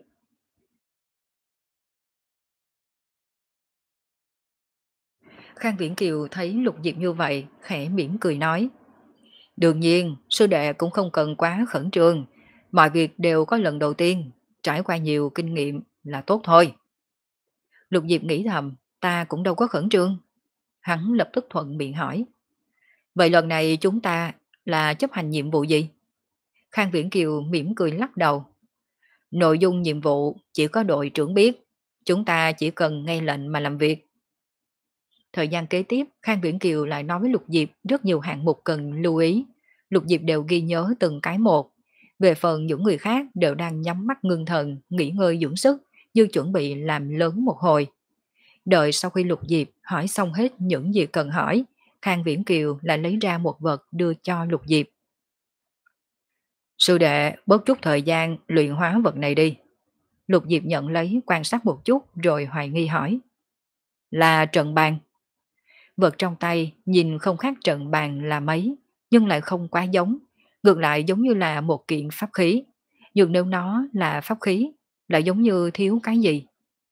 Khang Viễn Kiều thấy Lục Diệp như vậy, khẽ mỉm cười nói. Đương nhiên, sư đệ cũng không cần quá khẩn trương. Mọi việc đều có lần đầu tiên, trải qua nhiều kinh nghiệm là tốt thôi. Lục Diệp nghĩ thầm, ta cũng đâu có khẩn trương. Hắn lập tức thuận miệng hỏi. Vậy lần này chúng ta là chấp hành nhiệm vụ gì? Khang Viễn Kiều mỉm cười lắc đầu. Nội dung nhiệm vụ chỉ có đội trưởng biết, chúng ta chỉ cần nghe lệnh mà làm việc. Thời gian kế tiếp, Khang Viễn Kiều lại nói với Lục Diệp rất nhiều hạng mục cần lưu ý. Lục Diệp đều ghi nhớ từng cái một. Về phần những người khác đều đang nhắm mắt ngưng thần, nghỉ ngơi dưỡng sức, như chuẩn bị làm lớn một hồi. Đợi sau khi Lục Diệp hỏi xong hết những gì cần hỏi, Khang Viễn Kiều lại lấy ra một vật đưa cho Lục Diệp. Sư đệ, bớt chút thời gian luyện hóa vật này đi. Lục Diệp nhận lấy quan sát một chút rồi hoài nghi hỏi. Là trận bàn. Vật trong tay nhìn không khác trận bàn là mấy, nhưng lại không quá giống. Ngược lại giống như là một kiện pháp khí. Nhưng nếu nó là pháp khí, lại giống như thiếu cái gì.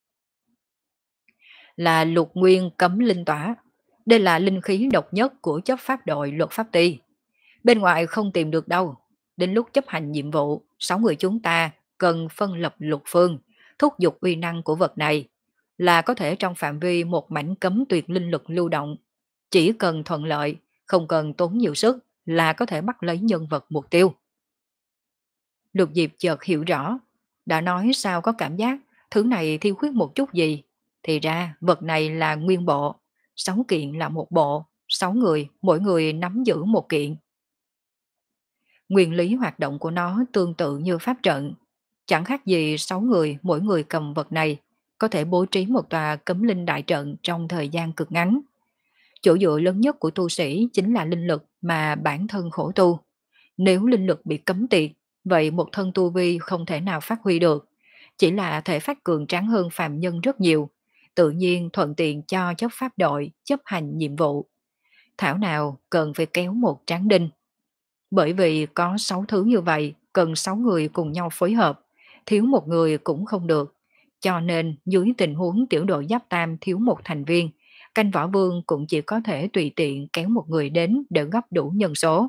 Là lục nguyên cấm linh tỏa. Đây là linh khí độc nhất của chấp pháp đội luật pháp ty. Bên ngoài không tìm được đâu. Đến lúc chấp hành nhiệm vụ, sáu người chúng ta cần phân lập lục phương, thúc giục uy năng của vật này, là có thể trong phạm vi một mảnh cấm tuyệt linh lực lưu động. Chỉ cần thuận lợi, không cần tốn nhiều sức là có thể bắt lấy nhân vật mục tiêu. Lục Diệp chợt hiểu rõ, đã nói sao có cảm giác thứ này thiếu khuyết một chút gì, thì ra vật này là nguyên bộ, sáu kiện là một bộ, sáu người, mỗi người nắm giữ một kiện. Nguyên lý hoạt động của nó tương tự như pháp trận, chẳng khác gì sáu người mỗi người cầm vật này, có thể bố trí một tòa cấm linh đại trận trong thời gian cực ngắn. Chỗ dựa lớn nhất của tu sĩ chính là linh lực mà bản thân khổ tu. Nếu linh lực bị cấm tiệt, vậy một thân tu vi không thể nào phát huy được, chỉ là thể phát cường tráng hơn phàm nhân rất nhiều, tự nhiên thuận tiện cho chấp pháp đội chấp hành nhiệm vụ. Thảo nào cần phải kéo một tráng đinh. Bởi vì có sáu thứ như vậy, cần sáu người cùng nhau phối hợp, thiếu một người cũng không được. Cho nên dưới tình huống tiểu đội giáp tam thiếu một thành viên, canh võ vương cũng chỉ có thể tùy tiện kéo một người đến để gấp đủ nhân số.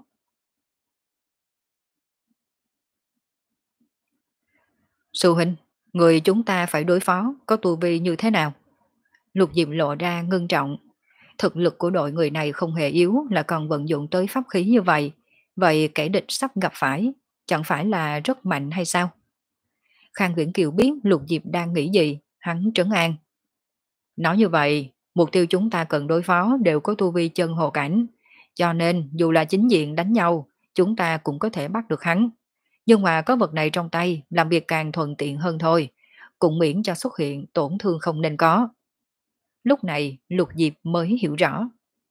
Sư huynh, người chúng ta phải đối phó có tu vi như thế nào? Lục Diệp lộ ra ngưng trọng. Thực lực của đội người này không hề yếu là còn vận dụng tới pháp khí như vậy. Vậy kẻ địch sắp gặp phải, chẳng phải là rất mạnh hay sao? Khang Viễn Kiều biết Lục Diệp đang nghĩ gì, hắn trấn an. Nói như vậy, mục tiêu chúng ta cần đối phó đều có tu vi chân hồ cảnh. Cho nên dù là chính diện đánh nhau, chúng ta cũng có thể bắt được hắn. Nhưng mà có vật này trong tay, làm việc càng thuận tiện hơn thôi. Cũng miễn cho xuất hiện tổn thương không nên có. Lúc này Lục Diệp mới hiểu rõ.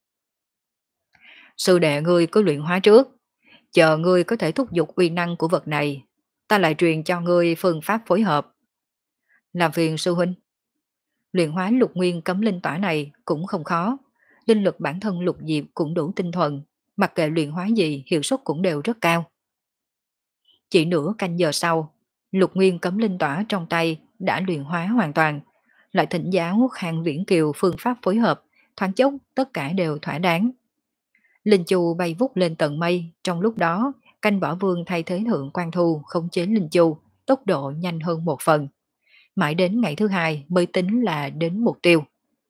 Sư đệ ngươi cứ luyện hóa trước. Chờ ngươi có thể thúc giục uy năng của vật này. Ta lại truyền cho ngươi phương pháp phối hợp. Làm phiền sư huynh. Luyện hóa lục nguyên cấm linh tỏa này cũng không khó. Linh lực bản thân Lục Diệp cũng đủ tinh thuần. Mặc kệ luyện hóa gì hiệu suất cũng đều rất cao. Chỉ nửa canh giờ sau, lục nguyên cấm linh tỏa trong tay đã luyện hóa hoàn toàn. Lại thỉnh giáo Khang Viễn Kiều phương pháp phối hợp, thoáng chốc tất cả đều thỏa đáng. Linh Chu bay vút lên tận mây, trong lúc đó canh võ vương thay thế thượng quan thu khống chế Linh Chu, tốc độ nhanh hơn một phần. Mãi đến ngày thứ hai mới tính là đến mục tiêu.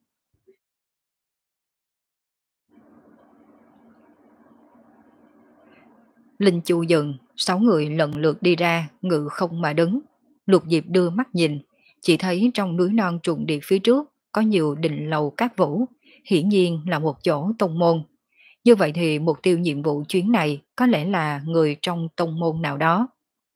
Linh Chu dừng, sáu người lần lượt đi ra, ngự không mà đứng. Lục Diệp đưa mắt nhìn, chỉ thấy trong núi non trùng điệp phía trước có nhiều đình lầu các vũ, hiển nhiên là một chỗ tông môn. Như vậy thì mục tiêu nhiệm vụ chuyến này có lẽ là người trong tông môn nào đó.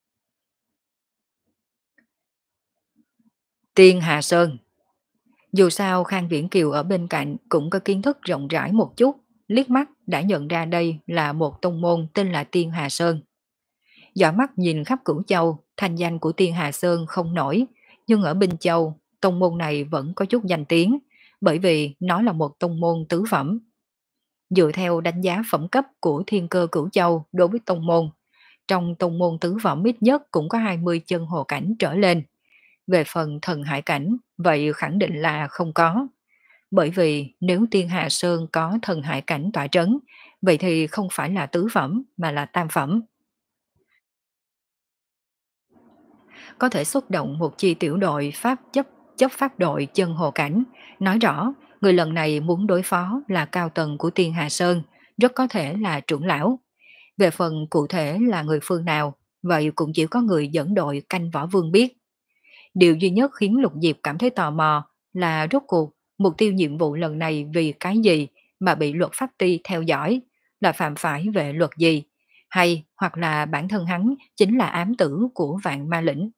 Tiên Hà Sơn. Dù sao Khang Viễn Kiều ở bên cạnh cũng có kiến thức rộng rãi một chút, liếc mắt đã nhận ra đây là một tông môn tên là Tiên Hà Sơn. Dõi mắt nhìn khắp Cửu Châu, thành danh của Tiên Hà Sơn không nổi, nhưng ở Bình Châu, tông môn này vẫn có chút danh tiếng, bởi vì nó là một tông môn tứ phẩm. Dựa theo đánh giá phẩm cấp của Thiên Cơ Cửu Châu đối với tông môn, trong tông môn tứ phẩm ít nhất cũng có hai mươi chân hồ cảnh trở lên. Về phần thần hải cảnh, vậy khẳng định là không có. Bởi vì nếu Tiên Hà Sơn có thần hải cảnh tỏa trấn, vậy thì không phải là tứ phẩm mà là tam phẩm. Có thể xuất động một chi tiểu đội pháp chấp chấp pháp đội chân hồ cảnh, nói rõ người lần này muốn đối phó là cao tầng của Tiên Hà Sơn, rất có thể là trưởng lão. Về phần cụ thể là người phương nào, vậy cũng chỉ có người dẫn đội canh võ vương biết. Điều duy nhất khiến Lục Diệp cảm thấy tò mò là rốt cuộc mục tiêu nhiệm vụ lần này vì cái gì mà bị luật pháp ti theo dõi, là phạm phải về luật gì, hay hoặc là bản thân hắn chính là ám tử của vạn ma lĩnh.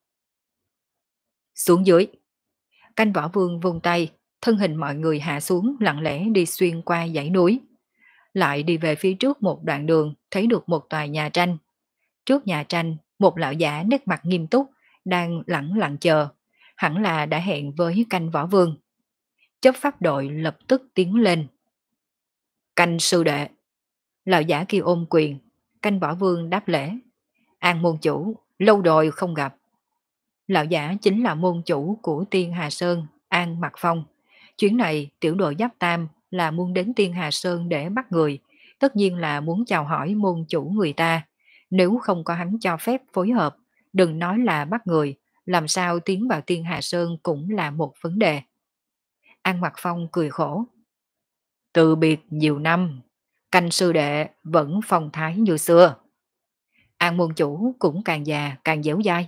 Xuống dưới, canh võ vương vung tay, thân hình mọi người hạ xuống lặng lẽ đi xuyên qua dãy núi. Lại đi về phía trước một đoạn đường, thấy được một tòa nhà tranh. Trước nhà tranh, một lão giả nét mặt nghiêm túc, đang lẳng lặng chờ, hẳn là đã hẹn với canh võ vương. Chấp pháp đội lập tức tiến lên. Canh sư đệ. Lão giả kia ôm quyền, canh võ vương đáp lễ. An môn chủ, lâu rồi không gặp. Lão giả chính là môn chủ của Tiên Hà Sơn, An Mặc Phong. Chuyến này tiểu đội Giáp Tam là muốn đến Tiên Hà Sơn để bắt người, tất nhiên là muốn chào hỏi môn chủ người ta. Nếu không có hắn cho phép phối hợp, đừng nói là bắt người, làm sao tiến vào Tiên Hà Sơn cũng là một vấn đề. An Mặc Phong cười khổ. Từ biệt nhiều năm, canh sư đệ vẫn phong thái như xưa. An môn chủ cũng càng già càng dẻo dai.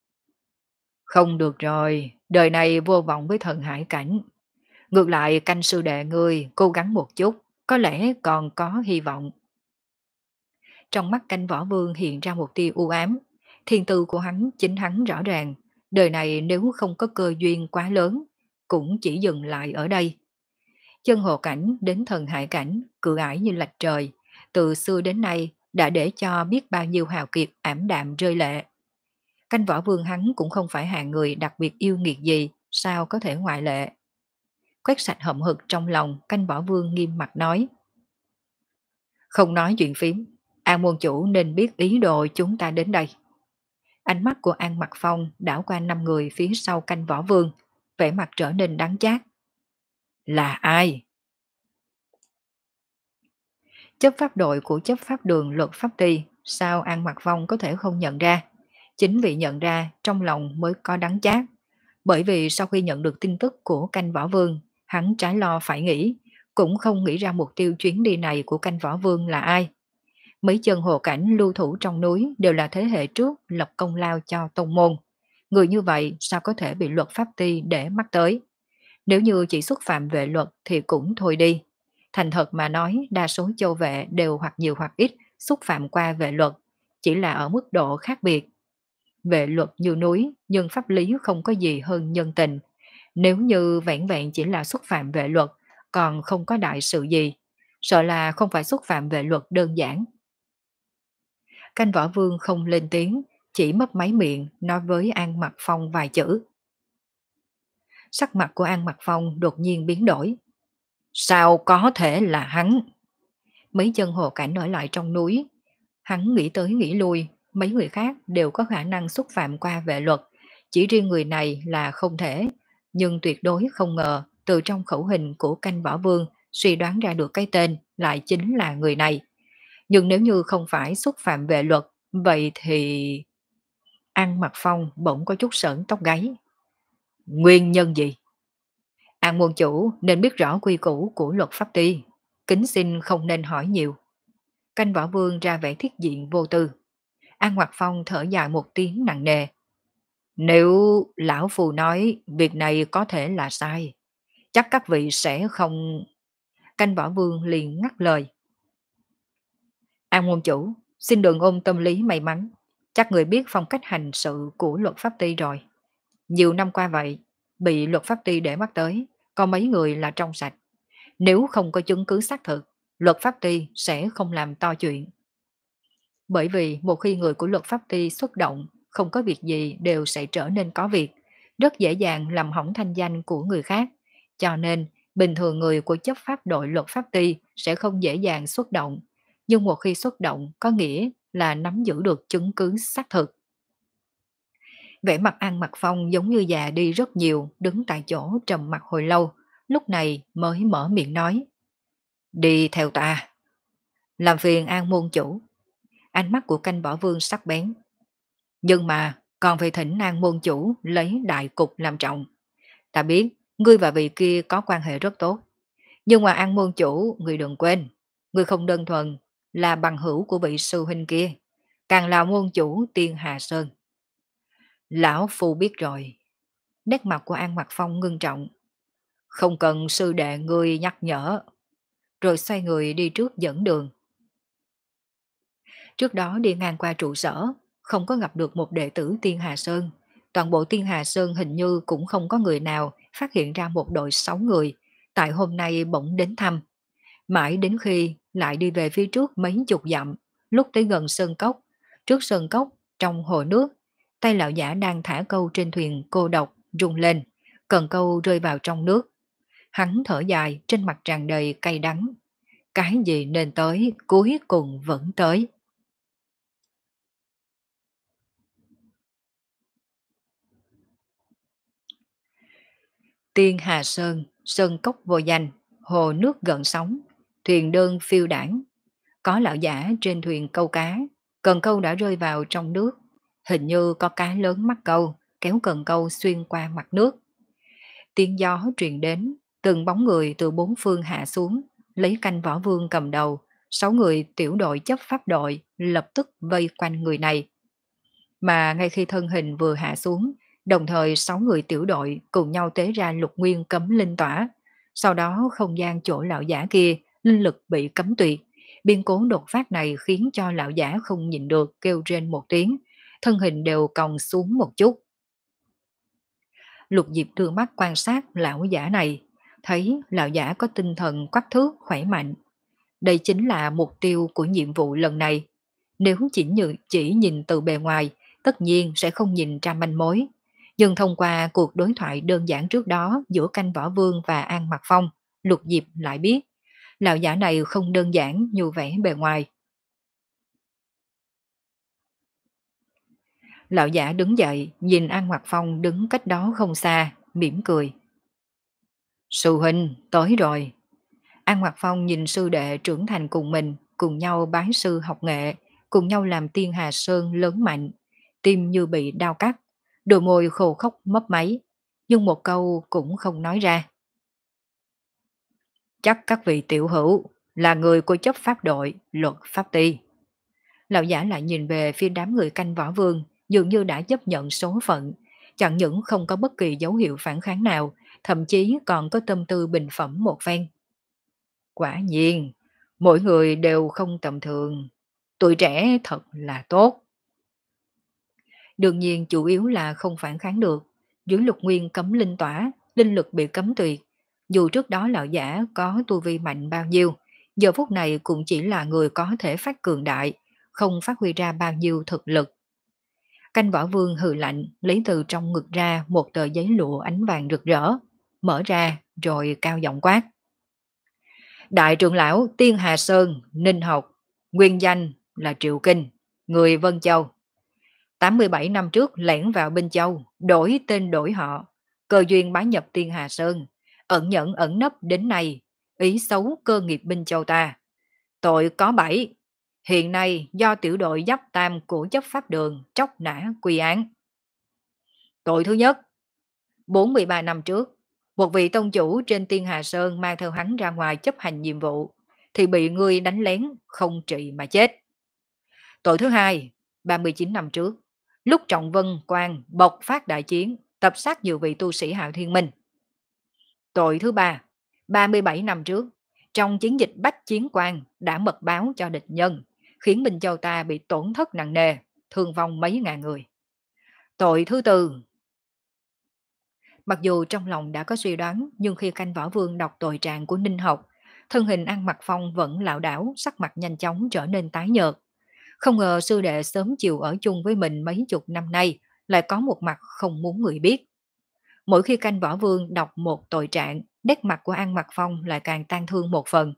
Không được rồi, đời này vô vọng với thần hải cảnh. Ngược lại canh sư đệ ngươi cố gắng một chút, có lẽ còn có hy vọng. Trong mắt canh võ vương hiện ra một tia u ám. Thiên tư của hắn chính hắn rõ ràng, đời này nếu không có cơ duyên quá lớn, cũng chỉ dừng lại ở đây. Chân hồ cảnh đến thần hải cảnh, cự ải như lạch trời, từ xưa đến nay đã để cho biết bao nhiêu hào kiệt ảm đạm rơi lệ. Canh võ vương hắn cũng không phải hạng người đặc biệt yêu nghiệt gì, sao có thể ngoại lệ. Quét sạch hậm hực trong lòng, canh võ vương nghiêm mặt nói. Không nói chuyện phím, An môn chủ nên biết ý đồ chúng ta đến đây. Ánh mắt của An Mặc Phong đảo qua năm người phía sau canh võ vương, vẻ mặt trở nên đắng chát. Là ai? Chấp pháp đội của chấp pháp đường luật pháp ty, sao An Mặc Phong có thể không nhận ra? Chính vì nhận ra trong lòng mới có đắng chát. Bởi vì sau khi nhận được tin tức của canh võ vương, hắn trái lo phải nghĩ, cũng không nghĩ ra mục tiêu chuyến đi này của canh võ vương là ai. Mấy chân hồ cảnh lưu thủ trong núi đều là thế hệ trước lập công lao cho tông môn. Người như vậy sao có thể bị luật pháp ty để mắt tới? Nếu như chỉ xúc phạm vệ luật thì cũng thôi đi. Thành thật mà nói, đa số châu vệ đều hoặc nhiều hoặc ít xúc phạm qua vệ luật, chỉ là ở mức độ khác biệt. Vệ luật như núi, nhưng pháp lý không có gì hơn nhân tình. Nếu như vẹn vẹn chỉ là xúc phạm vệ luật, còn không có đại sự gì, sợ là không phải xúc phạm vệ luật đơn giản. Canh võ vương không lên tiếng, chỉ mấp máy miệng nói với An Mặc Phong vài chữ. Sắc mặt của An Mặc Phong đột nhiên biến đổi. Sao có thể là hắn? Mấy chân hồ cảnh ở lại trong núi. Hắn nghĩ tới nghĩ lui, mấy người khác đều có khả năng xúc phạm qua vệ luật. Chỉ riêng người này là không thể. Nhưng tuyệt đối không ngờ, từ trong khẩu hình của canh võ vương, suy đoán ra được cái tên lại chính là người này. Nhưng nếu như không phải xúc phạm vệ luật, vậy thì... An Mặc Phong bỗng có chút sởn tóc gáy. Nguyên nhân gì? An môn chủ nên biết rõ quy củ của luật pháp ty, kính xin không nên hỏi nhiều. Canh võ vương ra vẻ thiết diện vô tư. An Mặc Phong thở dài một tiếng nặng nề. Nếu lão phù nói việc này có thể là sai, chắc các vị sẽ không... Canh võ vương liền ngắt lời. An môn chủ, xin đừng ôm tâm lý may mắn. Chắc người biết phong cách hành sự của luật pháp ty rồi. Nhiều năm qua vậy, bị luật pháp ty để mắt tới, có mấy người là trong sạch. Nếu không có chứng cứ xác thực, luật pháp ty sẽ không làm to chuyện. Bởi vì một khi người của luật pháp ty xuất động, không có việc gì đều sẽ trở nên có việc, rất dễ dàng làm hỏng thanh danh của người khác. Cho nên, bình thường người của chấp pháp đội luật pháp ty sẽ không dễ dàng xuất động, nhưng một khi xuất động có nghĩa là nắm giữ được chứng cứ xác thực. Vẻ mặt An Mặc Phong giống như già đi rất nhiều, đứng tại chỗ trầm mặt hồi lâu, lúc này mới mở miệng nói. Đi theo ta. Làm phiền An môn chủ. Ánh mắt của canh võ vương sắc bén. Nhưng mà còn phải thỉnh An môn chủ lấy đại cục làm trọng. Ta biết ngươi và vị kia có quan hệ rất tốt. Nhưng mà An môn chủ, ngươi đừng quên, ngươi không đơn thuần là bằng hữu của vị sư huynh kia. càng là môn chủ Tiên Hà Sơn. Lão Phu biết rồi. Nét mặt của An Mặc Phong ngưng trọng. Không cần sư đệ ngươi nhắc nhở. Rồi xoay người đi trước dẫn đường. Trước đó đi ngang qua trụ sở, không có gặp được một đệ tử Tiên Hà Sơn. Toàn bộ Tiên Hà Sơn hình như cũng không có người nào phát hiện ra một đội sáu người, tại hôm nay bỗng đến thăm. Mãi đến khi lại đi về phía trước mấy chục dặm, lúc tới gần sơn cốc, trước sơn cốc, trong hồ nước, tay lão giả đang thả câu trên thuyền cô độc rung lên, cần câu rơi vào trong nước. Hắn thở dài, trên mặt tràn đầy cay đắng. Cái gì nên tới, cuối cùng vẫn tới. Tiên Hà Sơn, sơn cốc vô danh, hồ nước gợn sóng, thuyền đơn phiêu đảng. Có lão giả trên thuyền câu cá, cần câu đã rơi vào trong nước. Hình như có cá lớn mắc câu, kéo cần câu xuyên qua mặt nước. Tiếng gió truyền đến, từng bóng người từ bốn phương hạ xuống, lấy canh võ vương cầm đầu. Sáu người tiểu đội chấp pháp đội lập tức vây quanh người này. Mà ngay khi thân hình vừa hạ xuống, đồng thời sáu người tiểu đội cùng nhau tế ra lục nguyên cấm linh tỏa. Sau đó không gian chỗ lão giả kia, linh lực bị cấm tuyệt. Biến cố đột phát này khiến cho lão giả không nhịn được kêu trên một tiếng, thân hình đều còng xuống một chút. Lục Diệp đưa mắt quan sát lão giả này, thấy lão giả có tinh thần quắc thước khỏe mạnh. Đây chính là mục tiêu của nhiệm vụ lần này. Nếu chỉ, như, chỉ nhìn từ bề ngoài, tất nhiên sẽ không nhìn ra manh mối. Nhưng thông qua cuộc đối thoại đơn giản trước đó giữa Canh Võ Vương và An Mặc Phong, Lục Diệp lại biết, lão giả này không đơn giản như vẻ bề ngoài. Lão giả đứng dậy, nhìn An Mặc Phong đứng cách đó không xa, mỉm cười. Sư huynh, tới rồi. An Mặc Phong nhìn sư đệ trưởng thành cùng mình, cùng nhau bái sư học nghệ, cùng nhau làm Tiên Hà Sơn lớn mạnh, tim như bị đau cắt, đôi môi khô khốc mấp máy, nhưng một câu cũng không nói ra. Chắc các vị tiểu hữu là người của chấp pháp đội, luật pháp ty. Lão giả lại nhìn về phía đám người Canh Võ Vương, dường như đã chấp nhận số phận, chẳng những không có bất kỳ dấu hiệu phản kháng nào, thậm chí còn có tâm tư bình phẩm một phen. Quả nhiên, mỗi người đều không tầm thường, tuổi trẻ thật là tốt. Đương nhiên chủ yếu là không phản kháng được, dưới lục nguyên cấm linh tỏa, linh lực bị cấm tuyệt. Dù trước đó lão giả có tu vi mạnh bao nhiêu, giờ phút này cũng chỉ là người có thể phát cường đại, không phát huy ra bao nhiêu thực lực. Canh Võ Vương hừ lạnh, lấy từ trong ngực ra một tờ giấy lụa ánh vàng rực rỡ, mở ra rồi cao giọng quát. Đại trưởng lão Tiên Hà Sơn, Ninh Học, nguyên danh là Triệu Kinh, người Vân Châu. tám mươi bảy năm trước lẻn vào Binh Châu, đổi tên đổi họ, cơ duyên bái nhập Tiên Hà Sơn, ẩn nhẫn ẩn nấp đến nay, ý xấu cơ nghiệp Binh Châu ta. Tội có bảy, hiện nay do tiểu đội giáp tam của chấp pháp đường tróc nã quy án. Tội thứ nhất, bốn mươi ba năm trước, một vị tông chủ trên Tiên Hà Sơn mang theo hắn ra ngoài chấp hành nhiệm vụ, thì bị ngươi đánh lén, không trị mà chết. Tội thứ hai, ba mươi chín năm trước, lúc Trọng Vân Quan bộc phát đại chiến, tập sát nhiều vị tu sĩ Hạo Thiên Minh. Tội thứ ba, ba mươi bảy năm trước, trong chiến dịch Bách Chiến Quan đã mật báo cho địch nhân, khiến Minh Châu ta bị tổn thất nặng nề, thương vong mấy ngàn người. Tội thứ tư, mặc dù trong lòng đã có suy đoán, nhưng khi Canh Võ Vương đọc tội trạng của Ninh Học, thân hình An Mặc Phong vẫn lảo đảo, sắc mặt nhanh chóng trở nên tái nhợt. Không ngờ sư đệ sớm chiều ở chung với mình mấy chục năm nay, lại có một mặt không muốn người biết. Mỗi khi Canh Võ Vương đọc một tội trạng, nét mặt của An Mặc Phong lại càng tan thương một phần.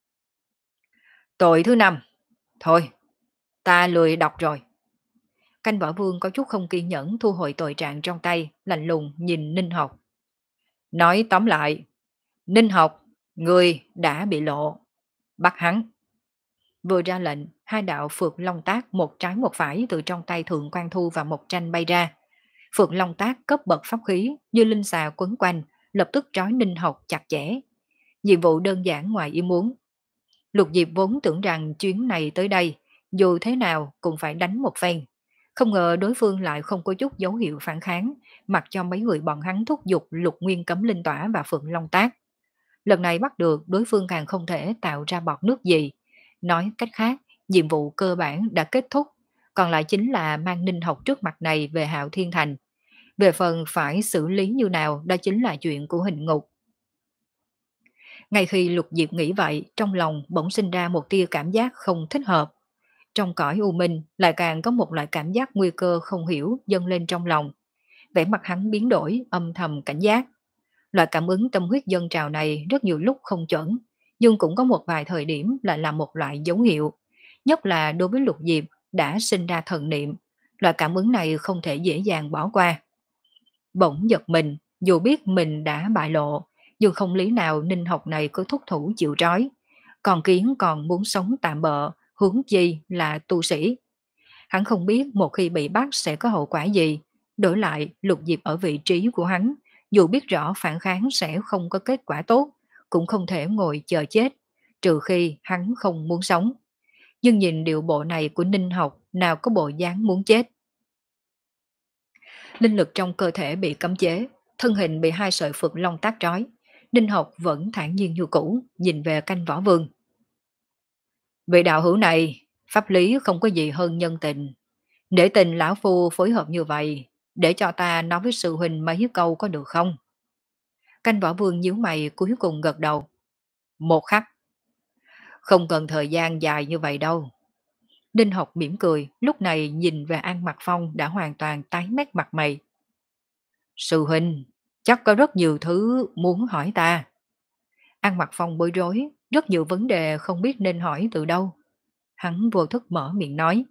Tội thứ năm, thôi, ta lười đọc rồi. Canh Võ Vương có chút không kiên nhẫn thu hồi tội trạng trong tay, lạnh lùng nhìn Ninh Học. Nói tóm lại, Ninh Học, người đã bị lộ. Bắt hắn. Vừa ra lệnh, hai đạo phượng long tác một trái một phải từ trong tay Thượng Quan Thu và Mộc Tranh bay ra. Phượng long tác cấp bậc pháp khí như linh xà quấn quanh, lập tức trói Ninh Học chặt chẽ. Nhiệm vụ đơn giản ngoài ý muốn. Lục Diệp vốn tưởng rằng chuyến này tới đây, dù thế nào cũng phải đánh một phen. Không ngờ đối phương lại không có chút dấu hiệu phản kháng, mặc cho mấy người bọn hắn thúc giục Lục Nguyên Cấm Linh Tỏa và Phượng Long Tác. Lần này bắt được, đối phương càng không thể tạo ra bọt nước gì. Nói cách khác, nhiệm vụ cơ bản đã kết thúc, còn lại chính là mang Ninh Học trước mặt này về Hạo Thiên Thành. Về phần phải xử lý như nào, đó chính là chuyện của hình ngục. Ngay khi Lục Diệp nghĩ vậy, trong lòng bỗng sinh ra một tia cảm giác không thích hợp. Trong cõi u minh lại càng có một loại cảm giác nguy cơ không hiểu dâng lên trong lòng. Vẻ mặt hắn biến đổi, âm thầm cảnh giác. Loại cảm ứng tâm huyết dân trào này rất nhiều lúc không chuẩn, nhưng cũng có một vài thời điểm lại là một loại dấu hiệu. Nhất là đối với Lục Diệp đã sinh ra thần niệm, loại cảm ứng này không thể dễ dàng bỏ qua. Bỗng giật mình, dù biết mình đã bại lộ, nhưng không lý nào Ninh Học này cứ thúc thủ chịu trói. Còn Kiến còn muốn sống tạm bợ, huống chi là tu sĩ. Hắn không biết một khi bị bắt sẽ có hậu quả gì. Đổi lại, Lục Diệp ở vị trí của hắn, dù biết rõ phản kháng sẽ không có kết quả tốt, cũng không thể ngồi chờ chết, trừ khi hắn không muốn sống. Nhưng nhìn điệu bộ này của Ninh Học, nào có bộ dáng muốn chết. Linh lực trong cơ thể bị cấm chế, thân hình bị hai sợi Phượng Long tác trói. Ninh Học vẫn thản nhiên như cũ, nhìn về canh võ vương. Vị đạo hữu này, pháp lý không có gì hơn nhân tình. Để tình lão phu phối hợp như vậy, để cho ta nói với sư huynh mấy câu có được không? Canh võ vương nhíu mày cuối cùng gật đầu. Một khắc. Không cần thời gian dài như vậy đâu. Đinh Học mỉm cười, lúc này nhìn về An Mặc Phong đã hoàn toàn tái mét mặt mày. Sư huynh, chắc có rất nhiều thứ muốn hỏi ta. An Mặc Phong bối rối, rất nhiều vấn đề không biết nên hỏi từ đâu. Hắn vô thức mở miệng nói.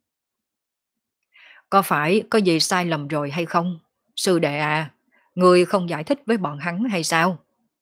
Có phải có gì sai lầm rồi hay không? Sư đệ à, người không giải thích với bọn hắn hay sao?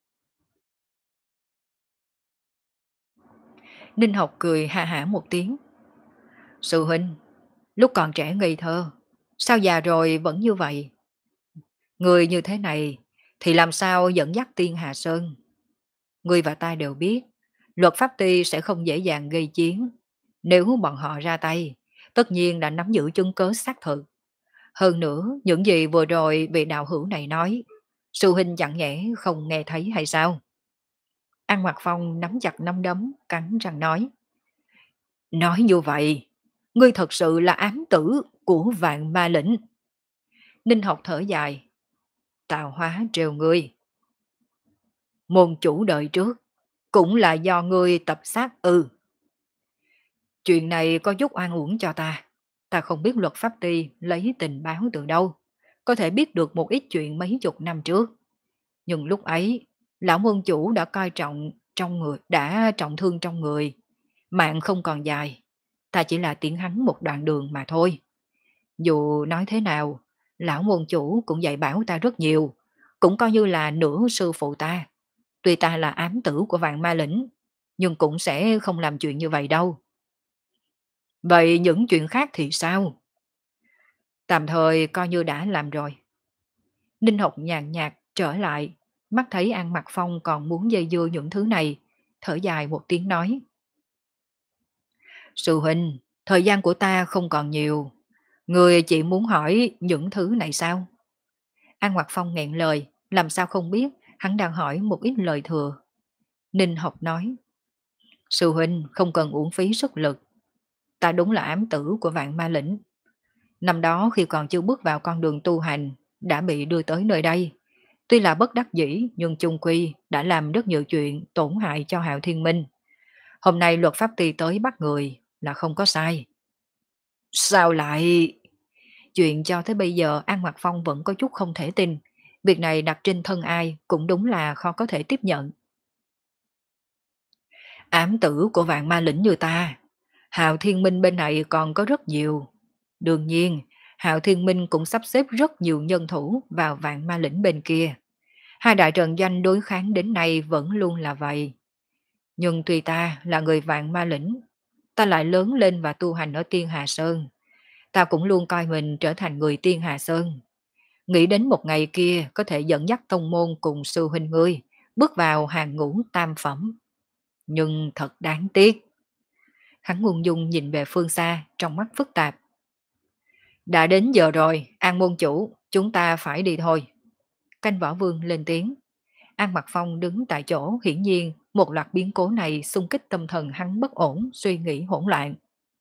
Ninh Học cười ha hả một tiếng. Sư huynh, lúc còn trẻ ngây thơ, sao già rồi vẫn như vậy? Người như thế này thì làm sao dẫn dắt Tiên Hà Sơn? Người và ta đều biết, luật pháp ty sẽ không dễ dàng gây chiến. Nếu bọn họ ra tay, tất nhiên đã nắm giữ chứng cớ xác thực. Hơn nữa, những gì vừa rồi vị đạo hữu này nói, sư huynh chẳng nhẽ không nghe thấy hay sao? An Mặc Phong nắm chặt nắm đấm, cắn răng nói. Nói như vậy, ngươi thật sự là ám tử của vạn ma lĩnh. Ninh Học thở dài. Tạo hóa trêu ngươi. Môn chủ đời trước, cũng là do ngươi tập sát ư. Chuyện này có chút oan uổng cho ta. Ta không biết luật pháp ty lấy tình báo từ đâu. Có thể biết được một ít chuyện mấy chục năm trước. Nhưng lúc ấy, lão môn chủ đã coi trọng trong người, đã trọng thương trong người. Mạng không còn dài. Ta chỉ là tiễn hắn một đoạn đường mà thôi. Dù nói thế nào, lão môn chủ cũng dạy bảo ta rất nhiều. Cũng coi như là nửa sư phụ ta. Tuy ta là ám tử của vạn ma lĩnh, nhưng cũng sẽ không làm chuyện như vậy đâu. Vậy những chuyện khác thì sao? Tạm thời coi như đã làm rồi. Ninh Học nhàn nhạt trở lại, mắt thấy An Mặc Phong còn muốn dây dưa những thứ này, thở dài một tiếng nói. Sư huynh, thời gian của ta không còn nhiều. Người chỉ muốn hỏi những thứ này sao? An Mặc Phong nghẹn lời, làm sao không biết hắn đang hỏi một ít lời thừa. Ninh Học nói. Sư huynh không cần uổng phí sức lực. Ta đúng là ám tử của vạn ma lĩnh. Năm đó khi còn chưa bước vào con đường tu hành, đã bị đưa tới nơi đây. Tuy là bất đắc dĩ, nhưng chung quy đã làm rất nhiều chuyện tổn hại cho Hạo Thiên Minh. Hôm nay luật pháp ty tới bắt người là không có sai. Sao lại... Chuyện cho tới bây giờ An Mặc Phong vẫn có chút không thể tin. Việc này đặt trên thân ai cũng đúng là khó có thể tiếp nhận. Ám tử của vạn ma lĩnh như ta, Hạo Thiên Minh bên này còn có rất nhiều. Đương nhiên, Hạo Thiên Minh cũng sắp xếp rất nhiều nhân thủ vào vạn ma lĩnh bên kia. Hai đại trận doanh đối kháng đến nay vẫn luôn là vậy. Nhưng tuy ta là người vạn ma lĩnh, ta lại lớn lên và tu hành ở Tiên Hà Sơn. Ta cũng luôn coi mình trở thành người Tiên Hà Sơn. Nghĩ đến một ngày kia có thể dẫn dắt tông môn cùng sư huynh ngươi, bước vào hàng ngũ tam phẩm. Nhưng thật đáng tiếc. Hắn ung dung nhìn về phương xa, trong mắt phức tạp. Đã đến giờ rồi, An môn chủ, chúng ta phải đi thôi. Canh võ vương lên tiếng. An Mặc Phong đứng tại chỗ, hiển nhiên một loạt biến cố này xung kích tâm thần hắn bất ổn, suy nghĩ hỗn loạn.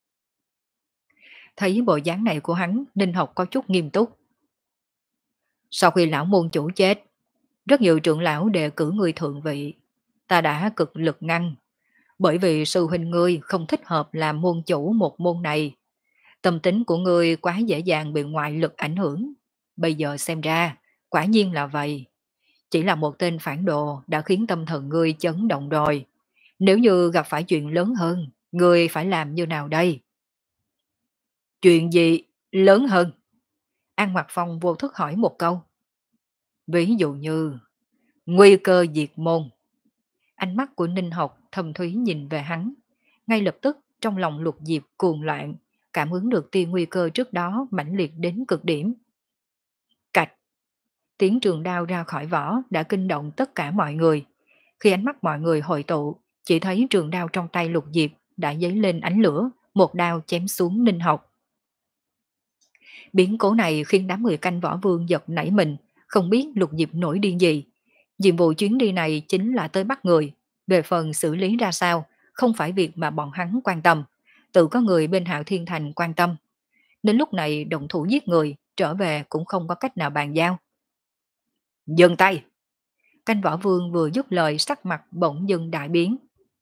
Thấy bộ dáng này của hắn, Ninh Học có chút nghiêm túc. Sau khi lão môn chủ chết, rất nhiều trưởng lão đề cử người thượng vị. Ta đã cực lực ngăn, bởi vì sư huynh ngươi không thích hợp làm môn chủ một môn này. Tâm tính của ngươi quá dễ dàng bị ngoại lực ảnh hưởng. Bây giờ xem ra, quả nhiên là vậy. Chỉ là một tên phản đồ đã khiến tâm thần ngươi chấn động rồi. Nếu như gặp phải chuyện lớn hơn, ngươi phải làm như nào đây? Chuyện gì lớn hơn? An Mặc Phong vô thức hỏi một câu. Ví dụ như nguy cơ diệt môn. Ánh mắt của Ninh Học thâm thúy nhìn về hắn. Ngay lập tức trong lòng Lục Diệp cuồng loạn, cảm ứng được tia nguy cơ trước đó mãnh liệt đến cực điểm. Cạch! Tiếng trường đao ra khỏi vỏ đã kinh động tất cả mọi người. Khi ánh mắt mọi người hội tụ, chỉ thấy trường đao trong tay Lục Diệp đã dấy lên ánh lửa, một đao chém xuống Ninh Học. Biến cố này khiến đám người canh võ vương giật nảy mình, không biết Lục Diệp nổi điên gì. Nhiệm vụ chuyến đi này chính là tới bắt người, về phần xử lý ra sao, không phải việc mà bọn hắn quan tâm, tự có người bên Hạo Thiên Thành quan tâm. Đến lúc này động thủ giết người, trở về cũng không có cách nào bàn giao. Dừng tay! Canh võ vương vừa dứt lời sắc mặt bỗng dưng đại biến.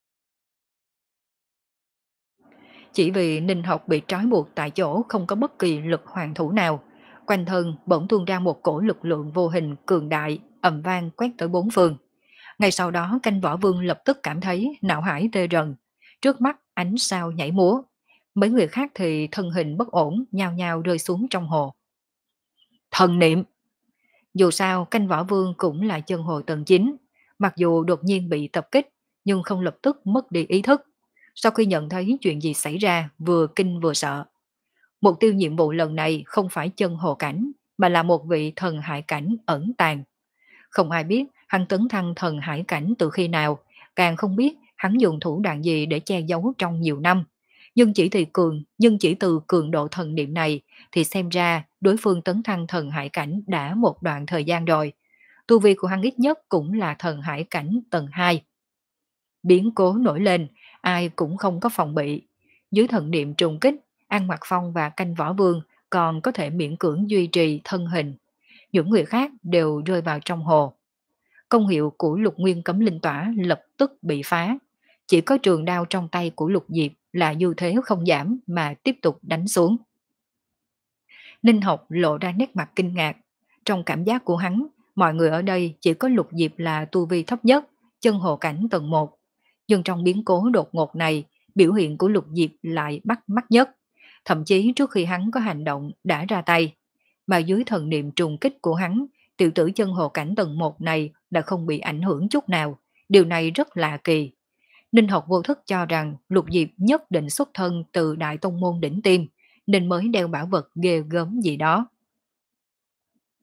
Chỉ vì Ninh Học bị trói buộc tại chỗ không có bất kỳ lực hoàn thủ nào, quanh thân bỗng tuôn ra một cổ lực lượng vô hình cường đại, ầm vang quét tới bốn phương. Ngay sau đó canh võ vương lập tức cảm thấy não hải tê rần, trước mắt ánh sao nhảy múa. Mấy người khác thì thân hình bất ổn, nhao nhao rơi xuống trong hồ. Thần niệm! Dù sao canh võ vương cũng là chân hồ tầng chín, mặc dù đột nhiên bị tập kích, nhưng không lập tức mất đi ý thức. Sau khi nhận thấy chuyện gì xảy ra, vừa kinh vừa sợ. Mục tiêu nhiệm vụ lần này không phải chân hồ cảnh, mà là một vị thần hải cảnh ẩn tàng. Không ai biết hắn tấn thăng thần hải cảnh từ khi nào, càng không biết hắn dùng thủ đoạn gì để che giấu trong nhiều năm. Nhưng chỉ thì cường, nhưng chỉ từ cường độ thần niệm này thì xem ra đối phương tấn thăng thần hải cảnh đã một đoạn thời gian rồi. Tu vi của hắn ít nhất cũng là thần hải cảnh tầng hai. Biến cố nổi lên, ai cũng không có phòng bị. Dưới thần niệm trùng kích, An Mặc Phong và canh võ vương còn có thể miễn cưỡng duy trì thân hình. Những người khác đều rơi vào trong hồ. Công hiệu của Lục Nguyên Cấm Linh Tỏa lập tức bị phá. Chỉ có trường đao trong tay của Lục Diệp là ưu thế không giảm mà tiếp tục đánh xuống. Ninh Học lộ ra nét mặt kinh ngạc. Trong cảm giác của hắn, mọi người ở đây chỉ có Lục Diệp là tu vi thấp nhất, chân hồ cảnh tầng một. Nhưng trong biến cố đột ngột này, biểu hiện của Lục Diệp lại bắt mắt nhất. Thậm chí trước khi hắn có hành động đã ra tay. Mà dưới thần niệm trùng kích của hắn, tiểu tử chân hồ cảnh tầng một này đã không bị ảnh hưởng chút nào. Điều này rất lạ kỳ. Ninh Học vô thức cho rằng Lục Diệp nhất định xuất thân từ Đại Tông Môn đỉnh tim, nên mới đeo bảo vật ghê gớm gì đó.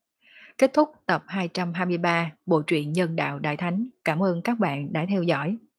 Kết thúc tập hai trăm hai mươi ba Bộ truyện Nhân Đạo Đại Thánh. Cảm ơn các bạn đã theo dõi.